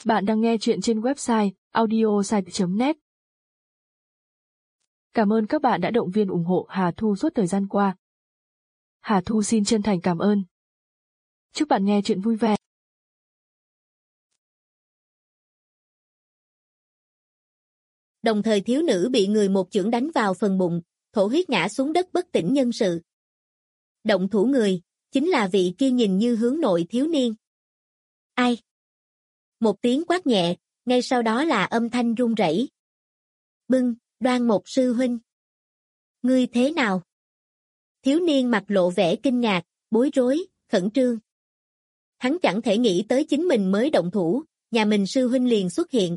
Bạn đang nghe chuyện trên website audiosite.net. Cảm ơn các bạn đã động viên ủng hộ Hà Thu suốt thời gian qua. Hà Thu xin chân thành cảm ơn. Chúc bạn nghe chuyện vui vẻ. Đồng thời thiếu nữ bị người một chưởng đánh vào phần bụng, thổ huyết ngã xuống đất bất tỉnh nhân sự. Động thủ người, chính là vị kia nhìn như hướng nội thiếu niên. Ai? Một tiếng quát nhẹ, ngay sau đó là âm thanh run rẩy. Bưng, Đoan Mộc sư huynh. Ngươi thế nào? Thiếu niên mặt lộ vẻ kinh ngạc, bối rối, khẩn trương. Hắn chẳng thể nghĩ tới chính mình mới động thủ, nhà mình sư huynh liền xuất hiện.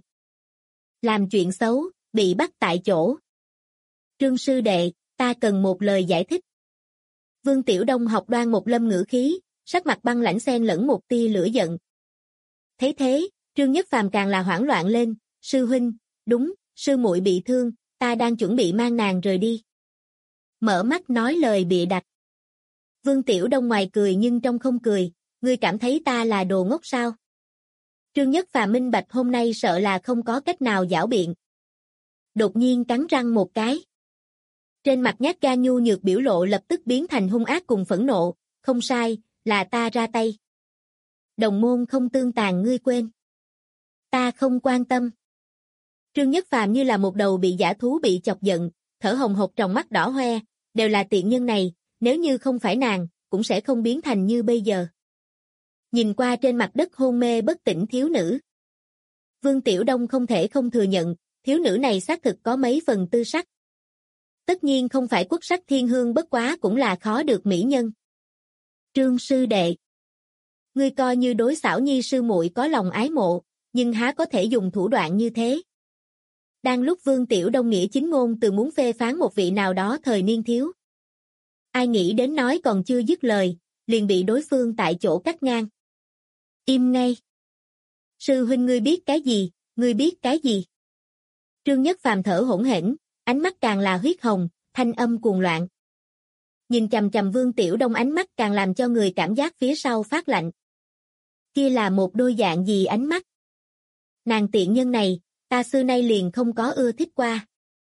Làm chuyện xấu, bị bắt tại chỗ. Trương sư đệ, ta cần một lời giải thích. Vương Tiểu Đông học Đoan Mộc Lâm ngữ khí, sắc mặt băng lãnh xen lẫn một tia lửa giận. Thấy thế, Trương Nhất Phàm càng là hoảng loạn lên, sư huynh, đúng, sư muội bị thương, ta đang chuẩn bị mang nàng rời đi. Mở mắt nói lời bịa đặt. Vương Tiểu Đông ngoài cười nhưng trong không cười, ngươi cảm thấy ta là đồ ngốc sao? Trương Nhất Phàm minh bạch hôm nay sợ là không có cách nào giảo biện. Đột nhiên cắn răng một cái. Trên mặt nhát gan nhu nhược biểu lộ lập tức biến thành hung ác cùng phẫn nộ, không sai, là ta ra tay. Đồng môn không tương tàn ngươi quên. Ta không quan tâm. Trương Nhất Phàm như là một đầu bị dã thú bị chọc giận, thở hồng hộc trong mắt đỏ hoe, đều là tiện nhân này, nếu như không phải nàng, cũng sẽ không biến thành như bây giờ. Nhìn qua trên mặt đất hôn mê bất tỉnh thiếu nữ. Vương Tiểu Đông không thể không thừa nhận, thiếu nữ này xác thực có mấy phần tư sắc. Tất nhiên không phải quốc sắc thiên hương bất quá cũng là khó được mỹ nhân. Trương sư đệ. Ngươi coi như đối xảo nhi sư muội có lòng ái mộ, nhưng há có thể dùng thủ đoạn như thế. Đang lúc Vương Tiểu Đông nghĩa chính ngôn từ muốn phê phán một vị nào đó thời niên thiếu. Ai nghĩ đến nói còn chưa dứt lời, liền bị đối phương tại chỗ cắt ngang. Im ngay. Sư huynh ngươi biết cái gì, ngươi biết cái gì? Trương Nhất Phàm thở hổn hển, ánh mắt càng là huyết hồng, thanh âm cuồng loạn. Nhìn chằm chằm Vương Tiểu Đông ánh mắt càng làm cho người cảm giác phía sau phát lạnh. Kia là một đôi dạng gì ánh mắt? Nàng tiện nhân này, ta xưa nay liền không có ưa thích qua.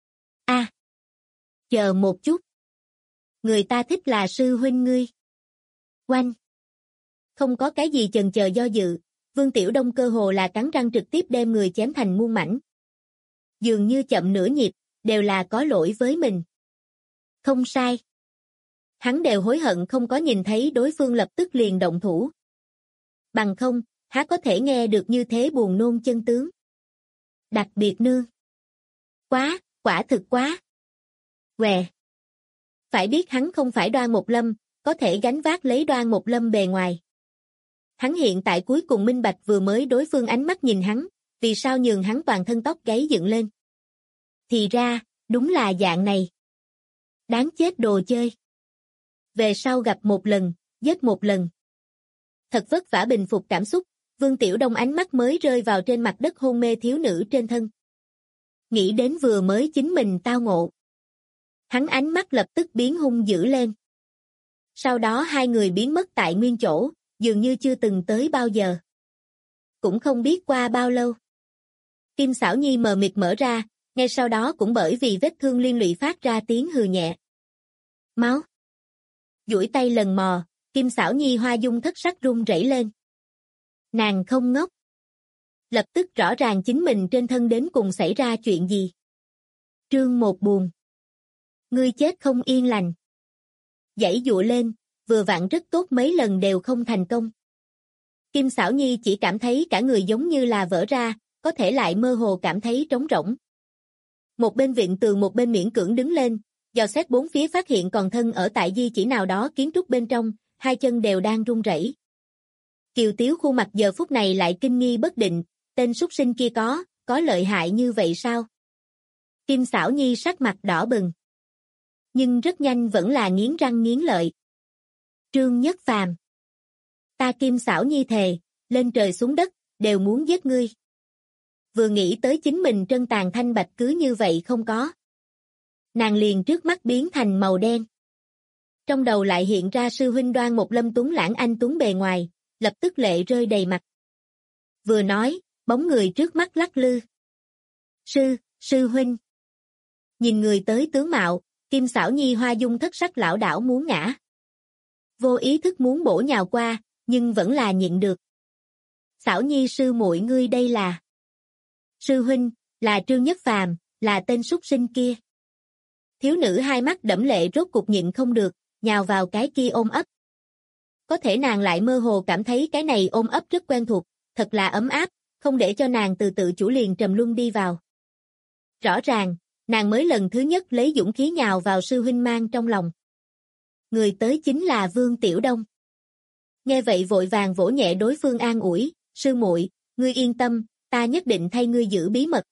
Chờ một chút. Người ta thích là sư huynh ngươi. Oanh. Không có cái gì chần chờ do dự, Vương Tiểu Đông cơ hồ là cắn răng trực tiếp đem người chém thành muôn mảnh. Dường như chậm nửa nhịp, đều là có lỗi với mình. Không sai. Hắn đều hối hận không có nhìn thấy đối phương lập tức liền động thủ. Bằng không, há có thể nghe được như thế buồn nôn chân tướng. Đặc biệt nương. Quá, quả thực quá. Què. Phải biết hắn không phải Đoan Mộc Lâm, có thể gánh vác lấy Đoan Mộc Lâm bề ngoài. Hắn hiện tại cuối cùng minh bạch vừa mới đối phương ánh mắt nhìn hắn, vì sao nhường hắn toàn thân tóc gáy dựng lên. Thì ra, đúng là dạng này. Đáng chết đồ chơi. Về sau gặp một lần, giết một lần. Thật vất vả bình phục cảm xúc, Vương Tiểu Đông ánh mắt mới rơi vào trên mặt đất hôn mê thiếu nữ trên thân. Nghĩ đến vừa mới chính mình tao ngộ. Hắn ánh mắt lập tức biến hung dữ lên. Sau đó hai người biến mất tại nguyên chỗ, dường như chưa từng tới bao giờ. Cũng không biết qua bao lâu. Kim Xảo Nhi mờ mịt mở ra, ngay sau đó cũng bởi vì vết thương liên lụy phát ra tiếng hừ nhẹ. Máu. Duỗi tay lần mò, Kim Xảo Nhi hoa dung thất sắc run rẩy lên. Nàng không ngốc. Lập tức rõ ràng chính mình trên thân đến cùng xảy ra chuyện gì. Trương một buồn. Ngươi chết không yên lành. Giãy dụa lên, vừa vặn rất tốt mấy lần đều không thành công. Kim Xảo Nhi chỉ cảm thấy cả người giống như là vỡ ra, có thể lại mơ hồ cảm thấy trống rỗng. Một bên vịn tường một bên miễn cưỡng đứng lên, dò xét bốn phía phát hiện còn thân ở tại di chỉ nào đó kiến trúc bên trong, hai chân đều đang run rẩy. Kiều Tiếu khuôn mặt giờ phút này lại kinh nghi bất định, tên súc sinh kia có lợi hại như vậy sao? Kim Xảo Nhi sắc mặt đỏ bừng. Nhưng rất nhanh vẫn là nghiến răng nghiến lợi. Trương Nhất Phàm. Ta Kim Xảo Nhi thề, lên trời xuống đất, đều muốn giết ngươi. Vừa nghĩ tới chính mình trân tàn thanh bạch cứ như vậy không có. Nàng liền trước mắt biến thành màu đen. Trong đầu lại hiện ra sư huynh Đoan Mộc Lâm tuấn lãng anh tuấn bề ngoài, lập tức lệ rơi đầy mặt. Vừa nói, bóng người trước mắt lắc lư. Sư huynh. Nhìn người tới tướng mạo, Kim Xảo Nhi hoa dung thất sắc lảo đảo muốn ngã. Vô ý thức muốn bổ nhào qua, nhưng vẫn là nhịn được. Xảo Nhi sư muội ngươi đây là. Sư huynh, là Trương Nhất Phàm, là tên súc sinh kia. Thiếu nữ hai mắt đẫm lệ rốt cục nhịn không được, nhào vào cái kia ôm ấp. Có thể nàng lại mơ hồ cảm thấy cái này ôm ấp rất quen thuộc, thật là ấm áp, không để cho nàng từ tự chủ liền trầm luân đi vào. Rõ ràng, nàng mới lần thứ nhất lấy dũng khí nhào vào sư huynh mang trong lòng. Người tới chính là Vương Tiểu Đông. Nghe vậy vội vàng vỗ nhẹ đối phương an ủi, sư muội, ngươi yên tâm, ta nhất định thay ngươi giữ bí mật.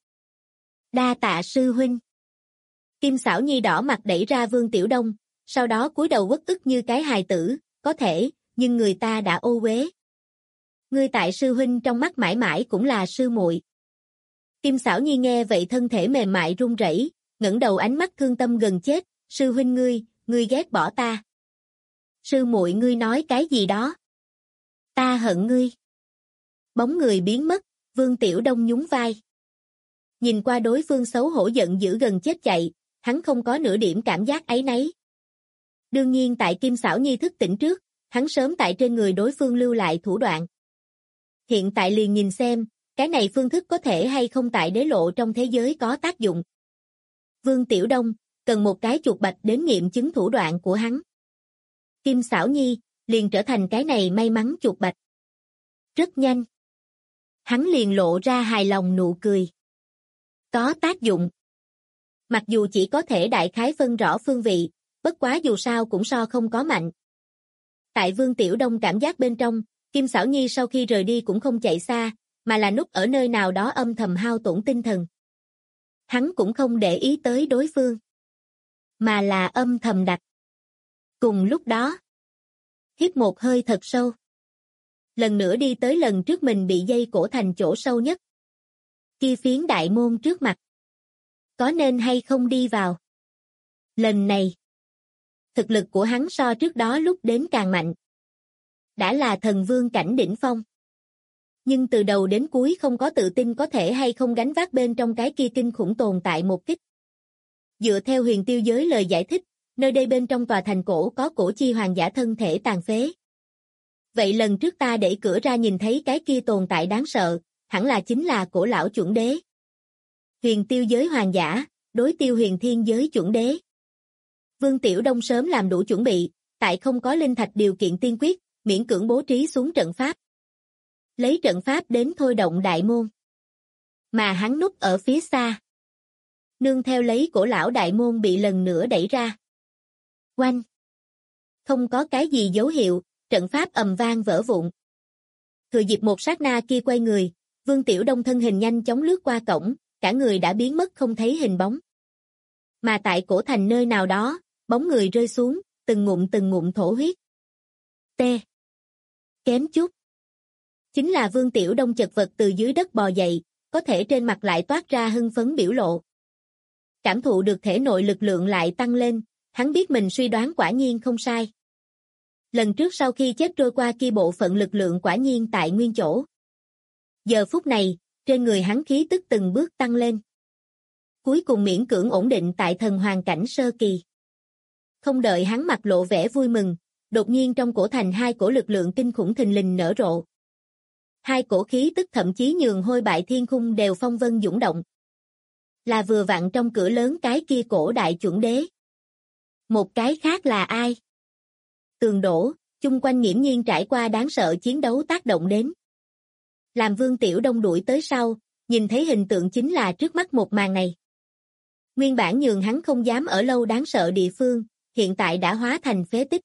Đa tạ sư huynh. Kim Xảo Nhi đỏ mặt đẩy ra Vương Tiểu Đông, sau đó cúi đầu uất ức như cái hài tử, có thể, nhưng người ta đã ô uế. Ngươi tại sư huynh trong mắt mãi mãi cũng là sư muội. Kim Xảo Nhi nghe vậy thân thể mềm mại run rẩy, ngẩng đầu ánh mắt thương tâm gần chết, sư huynh ngươi ghét bỏ ta. Sư muội ngươi nói cái gì đó? Ta hận ngươi. Bóng người biến mất, Vương Tiểu Đông nhún vai. Nhìn qua đối phương xấu hổ giận dữ gần chết chạy, hắn không có nửa điểm cảm giác áy náy. Đương nhiên tại Kim Xảo Nhi thức tỉnh trước, hắn sớm tại trên người đối phương lưu lại thủ đoạn. Hiện tại liền nhìn xem, cái này phương thức có thể hay không tại đế lộ trong thế giới có tác dụng. Vương Tiểu Đông, cần một cái chuột bạch đến nghiệm chứng thủ đoạn của hắn. Kim Xảo Nhi, liền trở thành cái này may mắn chuột bạch. Rất nhanh. Hắn liền lộ ra hài lòng nụ cười. Có tác dụng. Mặc dù chỉ có thể đại khái phân rõ phương vị, bất quá dù sao cũng so không có mạnh. Tại Vương Tiểu Đông cảm giác bên trong, Kim Xảo Nhi sau khi rời đi cũng không chạy xa, mà là núp ở nơi nào đó âm thầm hao tổn tinh thần. Hắn cũng không để ý tới đối phương, mà là âm thầm đặt. Cùng lúc đó, hít một hơi thật sâu. Lần nữa đi tới lần trước mình bị dây cổ thành chỗ sâu nhất. Kia phiến đại môn trước mặt. Có nên hay không đi vào? Lần này, thực lực của hắn so trước đó lúc đến càng mạnh. Đã là thần vương cảnh đỉnh phong. Nhưng từ đầu đến cuối không có tự tin có thể hay không gánh vác bên trong cái kia kinh khủng tồn tại một kích. Dựa theo Huyền Tiêu giới lời giải thích, nơi đây bên trong tòa thành cổ có cổ chi hoàng giả thân thể tàn phế. Vậy lần trước ta đẩy cửa ra nhìn thấy cái kia tồn tại đáng sợ, hẳn là chính là cổ lão chuẩn đế. Huyền Tiêu giới hoàng giả, đối tiêu huyền thiên giới chuẩn đế. Vương Tiểu Đông sớm làm đủ chuẩn bị, tại không có linh thạch điều kiện tiên quyết, miễn cưỡng bố trí xuống trận pháp. Lấy trận pháp đến thôi động đại môn. Mà hắn núp ở phía xa. Nương theo lấy cổ lão đại môn bị lần nữa đẩy ra. Oanh! Không có cái gì dấu hiệu, trận pháp ầm vang vỡ vụn. Thừa dịp một sát na kia quay người, Vương Tiểu Đông thân hình nhanh chóng lướt qua cổng, cả người đã biến mất không thấy hình bóng. Mà tại cổ thành nơi nào đó, bóng người rơi xuống, từng ngụm thổ huyết. T. Kém chút. Chính là Vương Tiểu Đông chật vật từ dưới đất bò dậy, có thể trên mặt lại toát ra hưng phấn biểu lộ. Cảm thụ được thể nội lực lượng lại tăng lên, hắn biết mình suy đoán quả nhiên không sai. Lần trước sau khi chết trôi qua kia bộ phận lực lượng quả nhiên tại nguyên chỗ. Giờ phút này, trên người hắn khí tức từng bước tăng lên. Cuối cùng miễn cưỡng ổn định tại thần hoàng cảnh sơ kỳ. Không đợi hắn mặt lộ vẻ vui mừng, đột nhiên trong cổ thành hai cổ lực lượng kinh khủng thình lình nở rộ. Hai cổ khí tức thậm chí nhường hôi bại thiên khung đều phong vân dũng động. Là vừa vặn trong cửa lớn cái kia cổ đại chuẩn đế. Một cái khác là ai? Tường đổ, chung quanh nghiễm nhiên trải qua đáng sợ chiến đấu tác động đến. Làm Vương Tiểu Đông đuổi tới sau, nhìn thấy hình tượng chính là trước mắt một màn này. Nguyên bản nhường hắn không dám ở lâu đáng sợ địa phương, hiện tại đã hóa thành phế tích.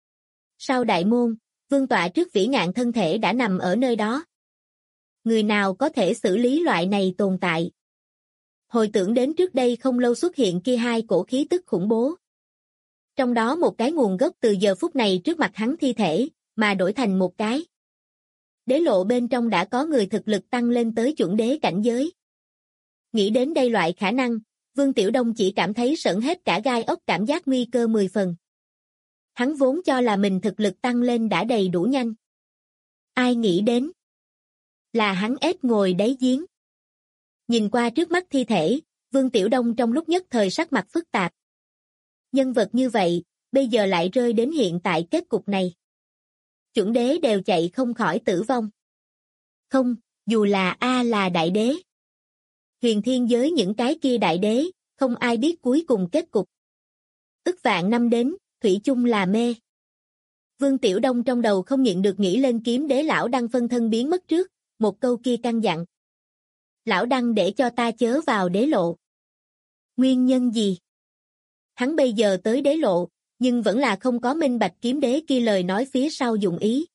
Sau đại môn, vương tọa trước vĩ ngạn thân thể đã nằm ở nơi đó. Người nào có thể xử lý loại này tồn tại? Hồi tưởng đến trước đây không lâu xuất hiện kia hai cổ khí tức khủng bố. Trong đó một cái nguồn gốc từ giờ phút này trước mặt hắn thi thể, mà đổi thành một cái. Đế lộ bên trong đã có người thực lực tăng lên tới chuẩn đế cảnh giới. Nghĩ đến đây loại khả năng, Vương Tiểu Đông chỉ cảm thấy sởn hết cả gai ốc, cảm giác nguy cơ 10 phần. Hắn vốn cho là mình thực lực tăng lên đã đầy đủ nhanh. Ai nghĩ đến? Là hắn ếch ngồi đáy giếng. Nhìn qua trước mắt thi thể, Vương Tiểu Đông trong lúc nhất thời sắc mặt phức tạp. Nhân vật như vậy, bây giờ lại rơi đến hiện tại kết cục này. Chuẩn đế đều chạy không khỏi tử vong. Không, dù là là đại đế. Huyền thiên giới những cái kia đại đế, không ai biết cuối cùng kết cục. Ức vạn năm đến, thủy chung là mê. Vương Tiểu Đông trong đầu không nhịn được nghĩ lên kiếm đế lão đăng phân thân biến mất trước, một câu kia căn dặn. Lão đăng để cho ta chớ vào đế lộ. Nguyên nhân gì? Hắn bây giờ tới đế lộ, nhưng vẫn là không có minh bạch kiếm đế kia lời nói phía sau dụng ý.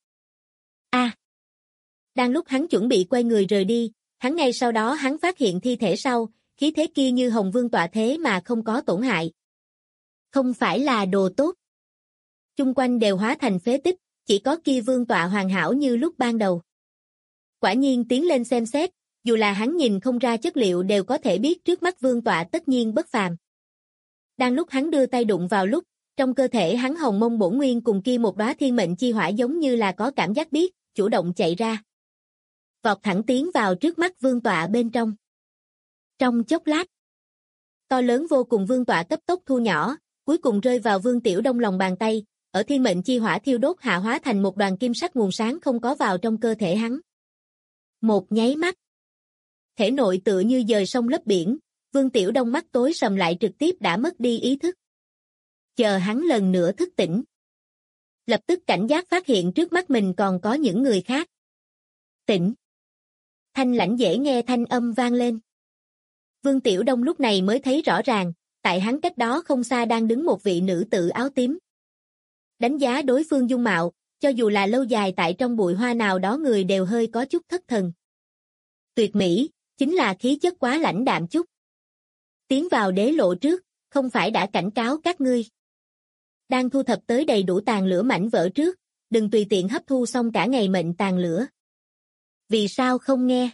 Đang lúc hắn chuẩn bị quay người rời đi, ngay sau đó hắn phát hiện thi thể sau, khí thế kia như hồng vương tọa thế mà không có tổn hại. Không phải là đồ tốt. Chung quanh đều hóa thành phế tích, chỉ có kia vương tọa hoàn hảo như lúc ban đầu. Quả nhiên tiến lên xem xét, dù là hắn nhìn không ra chất liệu đều có thể biết trước mắt vương tọa tất nhiên bất phàm. Đang lúc hắn đưa tay đụng vào lúc, trong cơ thể hắn hồng mông bổn nguyên cùng kia một đóa thiên mệnh chi hỏa giống như là có cảm giác biết, chủ động chạy ra. Vọt thẳng tiến vào trước mắt vương tọa bên trong. Trong chốc lát, to lớn vô cùng vương tọa cấp tốc thu nhỏ, cuối cùng rơi vào Vương Tiểu Đông lòng bàn tay, ở thiên mệnh chi hỏa thiêu đốt hạ hóa thành một đoàn kim sắc nguồn sáng không có vào trong cơ thể hắn. Một nháy mắt, thể nội tựa như dời sông lấp biển, Vương Tiểu Đông mắt tối sầm lại trực tiếp đã mất đi ý thức. Chờ hắn lần nữa thức tỉnh, lập tức cảnh giác phát hiện trước mắt mình còn có những người khác. Tỉnh. Thanh lãnh dễ nghe thanh âm vang lên. Vương Tiểu Đông lúc này mới thấy rõ ràng, tại hắn cách đó không xa đang đứng một vị nữ tử áo tím. Đánh giá đối phương dung mạo, cho dù là lâu dài tại trong bụi hoa nào đó người đều hơi có chút thất thần. Tuyệt mỹ, chính là khí chất quá lãnh đạm chút. Tiến vào đế lộ trước, không phải đã cảnh cáo các ngươi. Đang thu thập tới đầy đủ tàn lửa mảnh vỡ trước, đừng tùy tiện hấp thu xong cả ngày mệnh tàn lửa. Vì sao không nghe?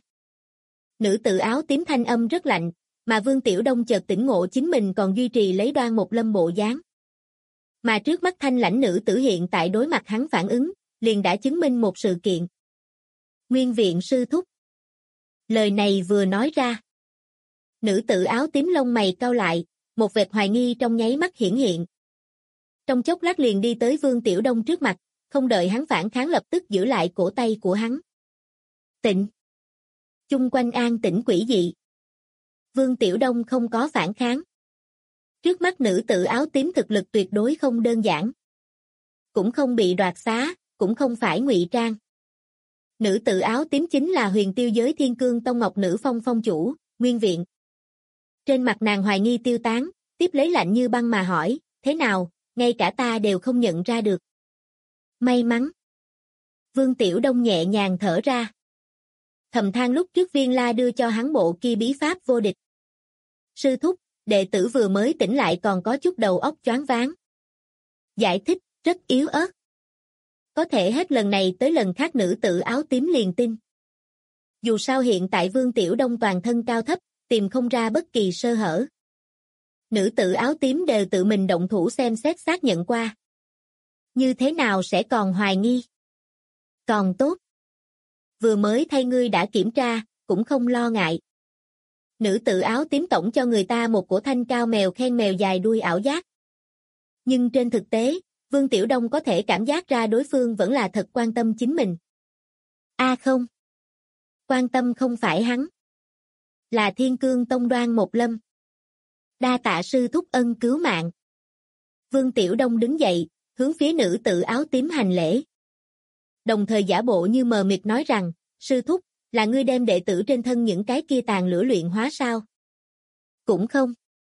Nữ tử áo tím thanh âm rất lạnh, mà Vương Tiểu Đông chợt tỉnh ngộ chính mình còn duy trì lấy Đoan Một Lâm bộ dáng. Mà trước mắt thanh lãnh nữ tử hiện tại đối mặt hắn phản ứng, liền đã chứng minh một sự kiện. Nguyên viện sư thúc. Lời này vừa nói ra. Nữ tử áo tím lông mày cau lại, một vệt hoài nghi trong nháy mắt hiển hiện. Trong chốc lát liền đi tới Vương Tiểu Đông trước mặt, không đợi hắn phản kháng lập tức giữ lại cổ tay của hắn. Tịnh. Chung quanh an tĩnh quỷ dị. Vương Tiểu Đông không có phản kháng. Trước mắt nữ tử áo tím thực lực tuyệt đối không đơn giản. Cũng không bị đoạt xá, cũng không phải ngụy trang. Nữ tử áo tím chính là Huyền Tiêu giới Thiên Cương Tông Ngọc Nữ Phong phong chủ, Nguyên Viện. Trên mặt nàng hoài nghi tiêu tán, tiếp lấy lạnh như băng mà hỏi, thế nào, ngay cả ta đều không nhận ra được. May mắn. Vương Tiểu Đông nhẹ nhàng thở ra. Thầm than lúc trước Viên La đưa cho hắn bộ kia bí pháp vô địch. Sư thúc, đệ tử vừa mới tỉnh lại còn có chút đầu óc choáng váng. Giải thích, rất yếu ớt. Có thể hết lần này tới lần khác nữ tử áo tím liền tin. Dù sao hiện tại Vương Tiểu Đông toàn thân cao thấp, tìm không ra bất kỳ sơ hở. Nữ tử áo tím đều tự mình động thủ xem xét xác nhận qua. Như thế nào sẽ còn hoài nghi? Còn tốt. Vừa mới thay ngươi đã kiểm tra, cũng không lo ngại. Nữ tử áo tím tổng cho người ta một cổ thanh cao mèo khen mèo dài đuôi ảo giác. Nhưng trên thực tế, Vương Tiểu Đông có thể cảm giác ra đối phương vẫn là thật quan tâm chính mình. Không. Quan tâm không phải hắn. Là Thiên Cương Tông Đoan Một Lâm. Đa tạ sư thúc ân cứu mạng. Vương Tiểu Đông đứng dậy, hướng phía nữ tử áo tím hành lễ. Đồng thời giả bộ như mờ mịt nói rằng, sư thúc, là ngươi đem đệ tử trên thân những cái kia tàn lửa luyện hóa sao? Cũng không.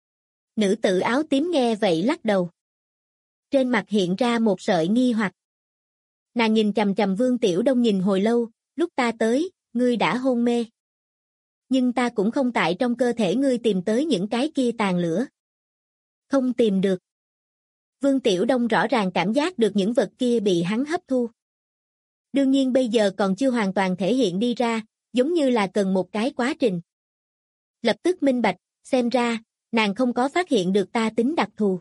Nữ tử áo tím nghe vậy lắc đầu. Trên mặt hiện ra một sợi nghi hoặc. Nàng nhìn chằm chằm Vương Tiểu Đông nhìn hồi lâu, lúc ta tới, ngươi đã hôn mê. Nhưng ta cũng không tại trong cơ thể ngươi tìm tới những cái kia tàn lửa. Không tìm được. Vương Tiểu Đông rõ ràng cảm giác được những vật kia bị hắn hấp thu. Đương nhiên bây giờ còn chưa hoàn toàn thể hiện đi ra, giống như là cần một cái quá trình. Lập tức minh bạch, xem ra, nàng không có phát hiện được ta tính đặc thù.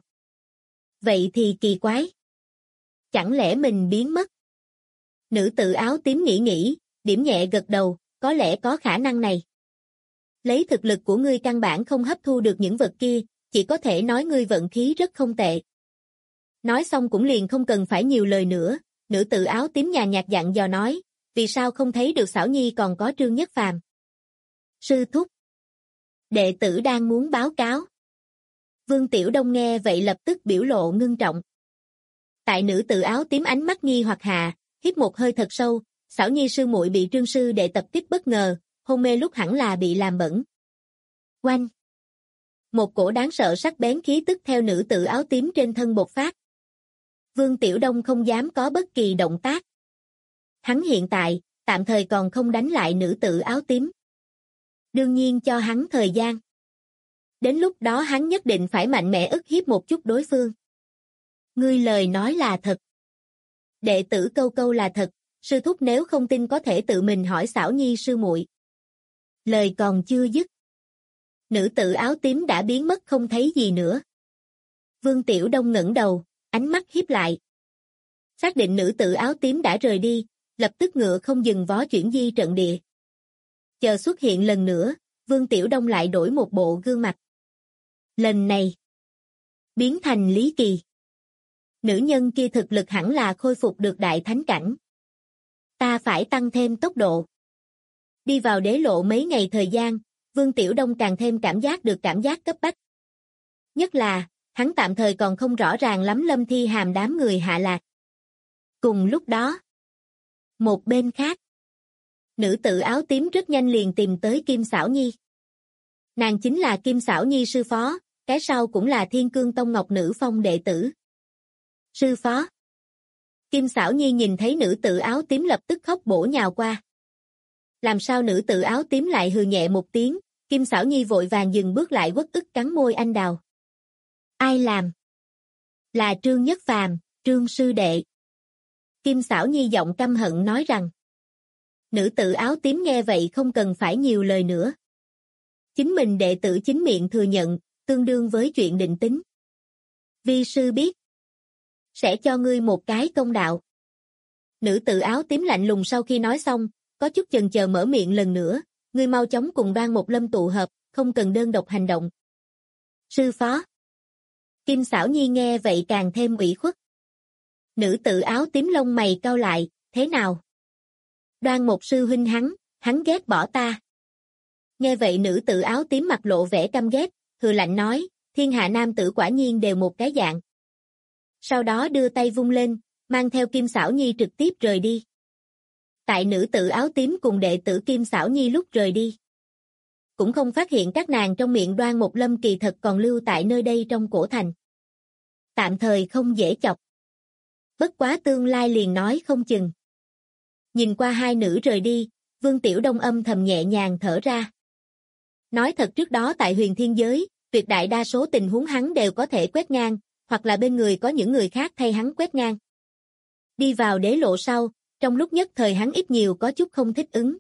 Vậy thì kỳ quái. Chẳng lẽ mình biến mất? Nữ tử áo tím nghĩ, điểm nhẹ gật đầu, có lẽ có khả năng này. Lấy thực lực của ngươi căn bản không hấp thu được những vật kia, chỉ có thể nói ngươi vận khí rất không tệ. Nói xong cũng liền không cần phải nhiều lời nữa, nữ tử áo tím nhàn nhạt dặn dò nói, vì sao không thấy được Xảo Nhi còn có Trương Nhất Phàm? Sư thúc. Đệ tử đang muốn báo cáo. Vương Tiểu Đông nghe vậy lập tức biểu lộ ngưng trọng. Tại nữ tử áo tím ánh mắt nghi hoặc hạ, hít một hơi thật sâu, Xảo Nhi sư muội bị Trương sư đệ tập kích bất ngờ, hôn mê lúc hẳn là bị làm bẩn. Oanh! Một cổ đáng sợ sắc bén khí tức theo nữ tử áo tím trên thân bộc phát. Vương Tiểu Đông không dám có bất kỳ động tác. Hắn hiện tại, tạm thời còn không đánh lại nữ tử áo tím. Đương nhiên cho hắn thời gian. Đến lúc đó hắn nhất định phải mạnh mẽ ức hiếp một chút đối phương. Ngươi lời nói là thật. Đệ tử câu câu là thật, sư thúc nếu không tin có thể tự mình hỏi Xảo Nhi sư muội. Lời còn chưa dứt. Nữ tử áo tím đã biến mất không thấy gì nữa. Vương Tiểu Đông ngẩng đầu, ánh mắt híp lại. Xác định nữ tử áo tím đã rời đi, lập tức ngựa không dừng vó chuyển di trận địa. Chờ xuất hiện lần nữa, Vương Tiểu Đông lại đổi một bộ gương mặt. Lần này, biến thành Lý Kỳ. Nữ nhân kia thực lực hẳn là khôi phục được đại thánh cảnh. Ta phải tăng thêm tốc độ. Đi vào đế lộ mấy ngày thời gian, Vương Tiểu Đông càng thêm cảm giác được cảm giác cấp bách. Nhất là, hắn tạm thời còn không rõ ràng lắm Lâm Thi Hàm đám người hạ lạc. Cùng lúc đó, một bên khác, nữ tử áo tím rất nhanh liền tìm tới Kim Xảo Nhi. Nàng chính là Kim Xảo Nhi sư phó, cái sau cũng là Thiên Cương Tông Ngọc Nữ Phong đệ tử. Sư phó. Kim Xảo Nhi nhìn thấy nữ tử áo tím lập tức khóc bổ nhào qua. Làm sao nữ tử áo tím lại hừ nhẹ một tiếng, Kim Xảo Nhi vội vàng dừng bước lại uất ức cắn môi anh đào. Ai làm? Là Trương Nhất Phàm, Trương sư đệ. Kim Xảo Nhi giọng căm hận nói rằng. Nữ tử áo tím nghe vậy không cần phải nhiều lời nữa. Chính mình đệ tử chính miệng thừa nhận, tương đương với chuyện định tính. Vi sư biết. Sẽ cho ngươi một cái công đạo. Nữ tử áo tím lạnh lùng sau khi nói xong, có chút chần chờ mở miệng lần nữa, ngươi mau chóng cùng Đoan Một Lâm tụ hợp, không cần đơn độc hành động. Sư phó. Kim Xảo Nhi nghe vậy càng thêm ủy khuất. Nữ tử áo tím lông mày cau lại, thế nào? Đoan Một sư huynh hắn ghét bỏ ta. Nghe vậy nữ tử áo tím mặt lộ vẻ căm ghét, hừ lạnh nói, thiên hạ nam tử quả nhiên đều một cái dạng. Sau đó đưa tay vung lên, mang theo Kim Xảo Nhi trực tiếp rời đi. Tại nữ tử áo tím cùng đệ tử Kim Xảo Nhi lúc rời đi. Cũng không phát hiện các nàng trong miệng Đoan Một Lâm kỳ thật còn lưu tại nơi đây trong cổ thành. Tạm thời không dễ chọc. Bất quá tương lai liền nói không chừng. Nhìn qua hai nữ rời đi, Vương Tiểu Đông âm thầm nhẹ nhàng thở ra. Nói thật trước đó tại huyền thiên giới, tuyệt đại đa số tình huống hắn đều có thể quét ngang, hoặc là bên người có những người khác thay hắn quét ngang. Đi vào đế lộ sau, trong lúc nhất thời hắn ít nhiều có chút không thích ứng.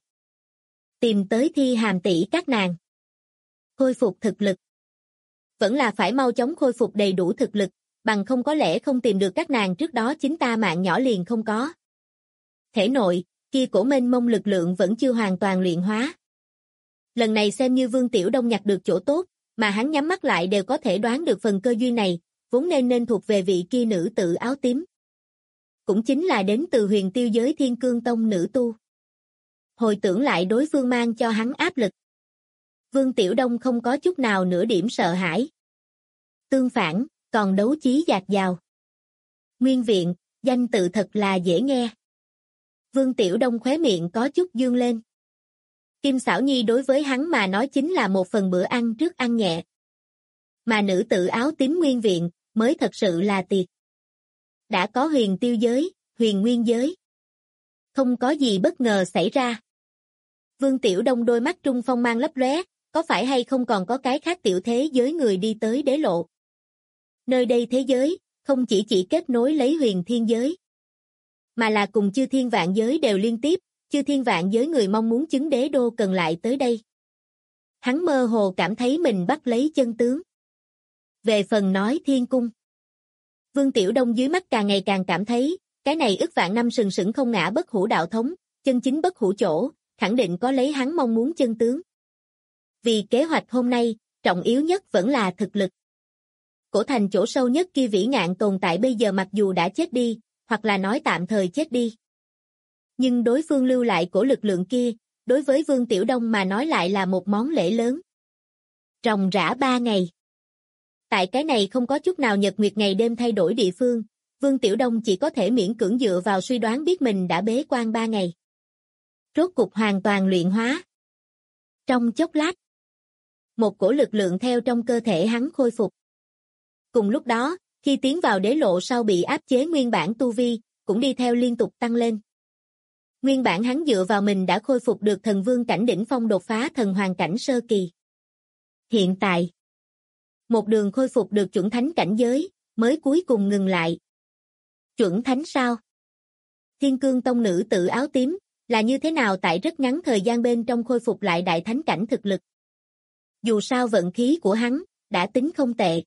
Tìm tới Thi Hàm tỷ các nàng. Khôi phục thực lực. Vẫn là phải mau chóng khôi phục đầy đủ thực lực, bằng không có lẽ không tìm được các nàng trước đó chính ta mạng nhỏ liền không có. Thể nội, kia cổ mênh mông lực lượng vẫn chưa hoàn toàn luyện hóa. Lần này xem như Vương Tiểu Đông nhặt được chỗ tốt, mà hắn nhắm mắt lại đều có thể đoán được phần cơ duyên này, vốn nên thuộc về vị kia nữ tử áo tím. Cũng chính là đến từ huyền tiêu giới Thiên Cương Tông nữ tu. Hồi tưởng lại đối phương mang cho hắn áp lực. Vương Tiểu Đông không có chút nào nửa điểm sợ hãi. Tương phản, còn đấu chí dạt dào. Nguyên viện, danh tự thật là dễ nghe. Vương Tiểu Đông khóe miệng có chút dương lên. Kim Xảo Nhi đối với hắn mà nói chính là một phần bữa ăn trước ăn nhẹ. Mà nữ tử áo tím nguyên viện, mới thật sự là tiệc. Đã có huyền tiêu giới, huyền nguyên giới. Không có gì bất ngờ xảy ra. Vương Tiểu Đông đôi mắt trung phong mang lấp lóe, có phải hay không còn có cái khác tiểu thế giới người đi tới đế lộ. Nơi đây thế giới, không chỉ kết nối lấy huyền thiên giới, mà là cùng chư thiên vạn giới đều liên tiếp, chư thiên vạn giới người mong muốn chứng đế đô cần lại tới đây. Hắn mơ hồ cảm thấy mình bắt lấy chân tướng. Về phần nói thiên cung. Vương Tiểu Đông dưới mắt càng ngày càng cảm thấy, cái này ức vạn năm sừng sững không ngã bất hủ đạo thống, chân chính bất hủ chỗ, khẳng định có lấy hắn mong muốn chân tướng. Vì kế hoạch hôm nay, trọng yếu nhất vẫn là thực lực. Cổ thành chỗ sâu nhất kia vĩ ngạn tồn tại bây giờ mặc dù đã chết đi, hoặc là nói tạm thời chết đi. Nhưng đối phương lưu lại cổ lực lượng kia, đối với Vương Tiểu Đông mà nói lại là một món lễ lớn. Ròng rã 3 ngày. Tại cái này không có chút nào nhật nguyệt ngày đêm thay đổi địa phương, Vương Tiểu Đông chỉ có thể miễn cưỡng dựa vào suy đoán biết mình đã bế quan 3 ngày. Rốt cục hoàn toàn luyện hóa. Trong chốc lát, một cổ lực lượng theo trong cơ thể hắn khôi phục. Cùng lúc đó, khi tiến vào đế lộ sau bị áp chế nguyên bản tu vi, cũng đi theo liên tục tăng lên. Nguyên bản hắn dựa vào mình đã khôi phục được thần vương cảnh đỉnh phong đột phá thần hoàng cảnh sơ kỳ. Hiện tại, một đường khôi phục được chuẩn thánh cảnh giới, mới cuối cùng ngừng lại. Chuẩn thánh sao? Thiên Cương Tông nữ tử áo tím, là như thế nào tại rất ngắn thời gian bên trong khôi phục lại đại thánh cảnh thực lực? Dù sao vận khí của hắn, đã tính không tệ.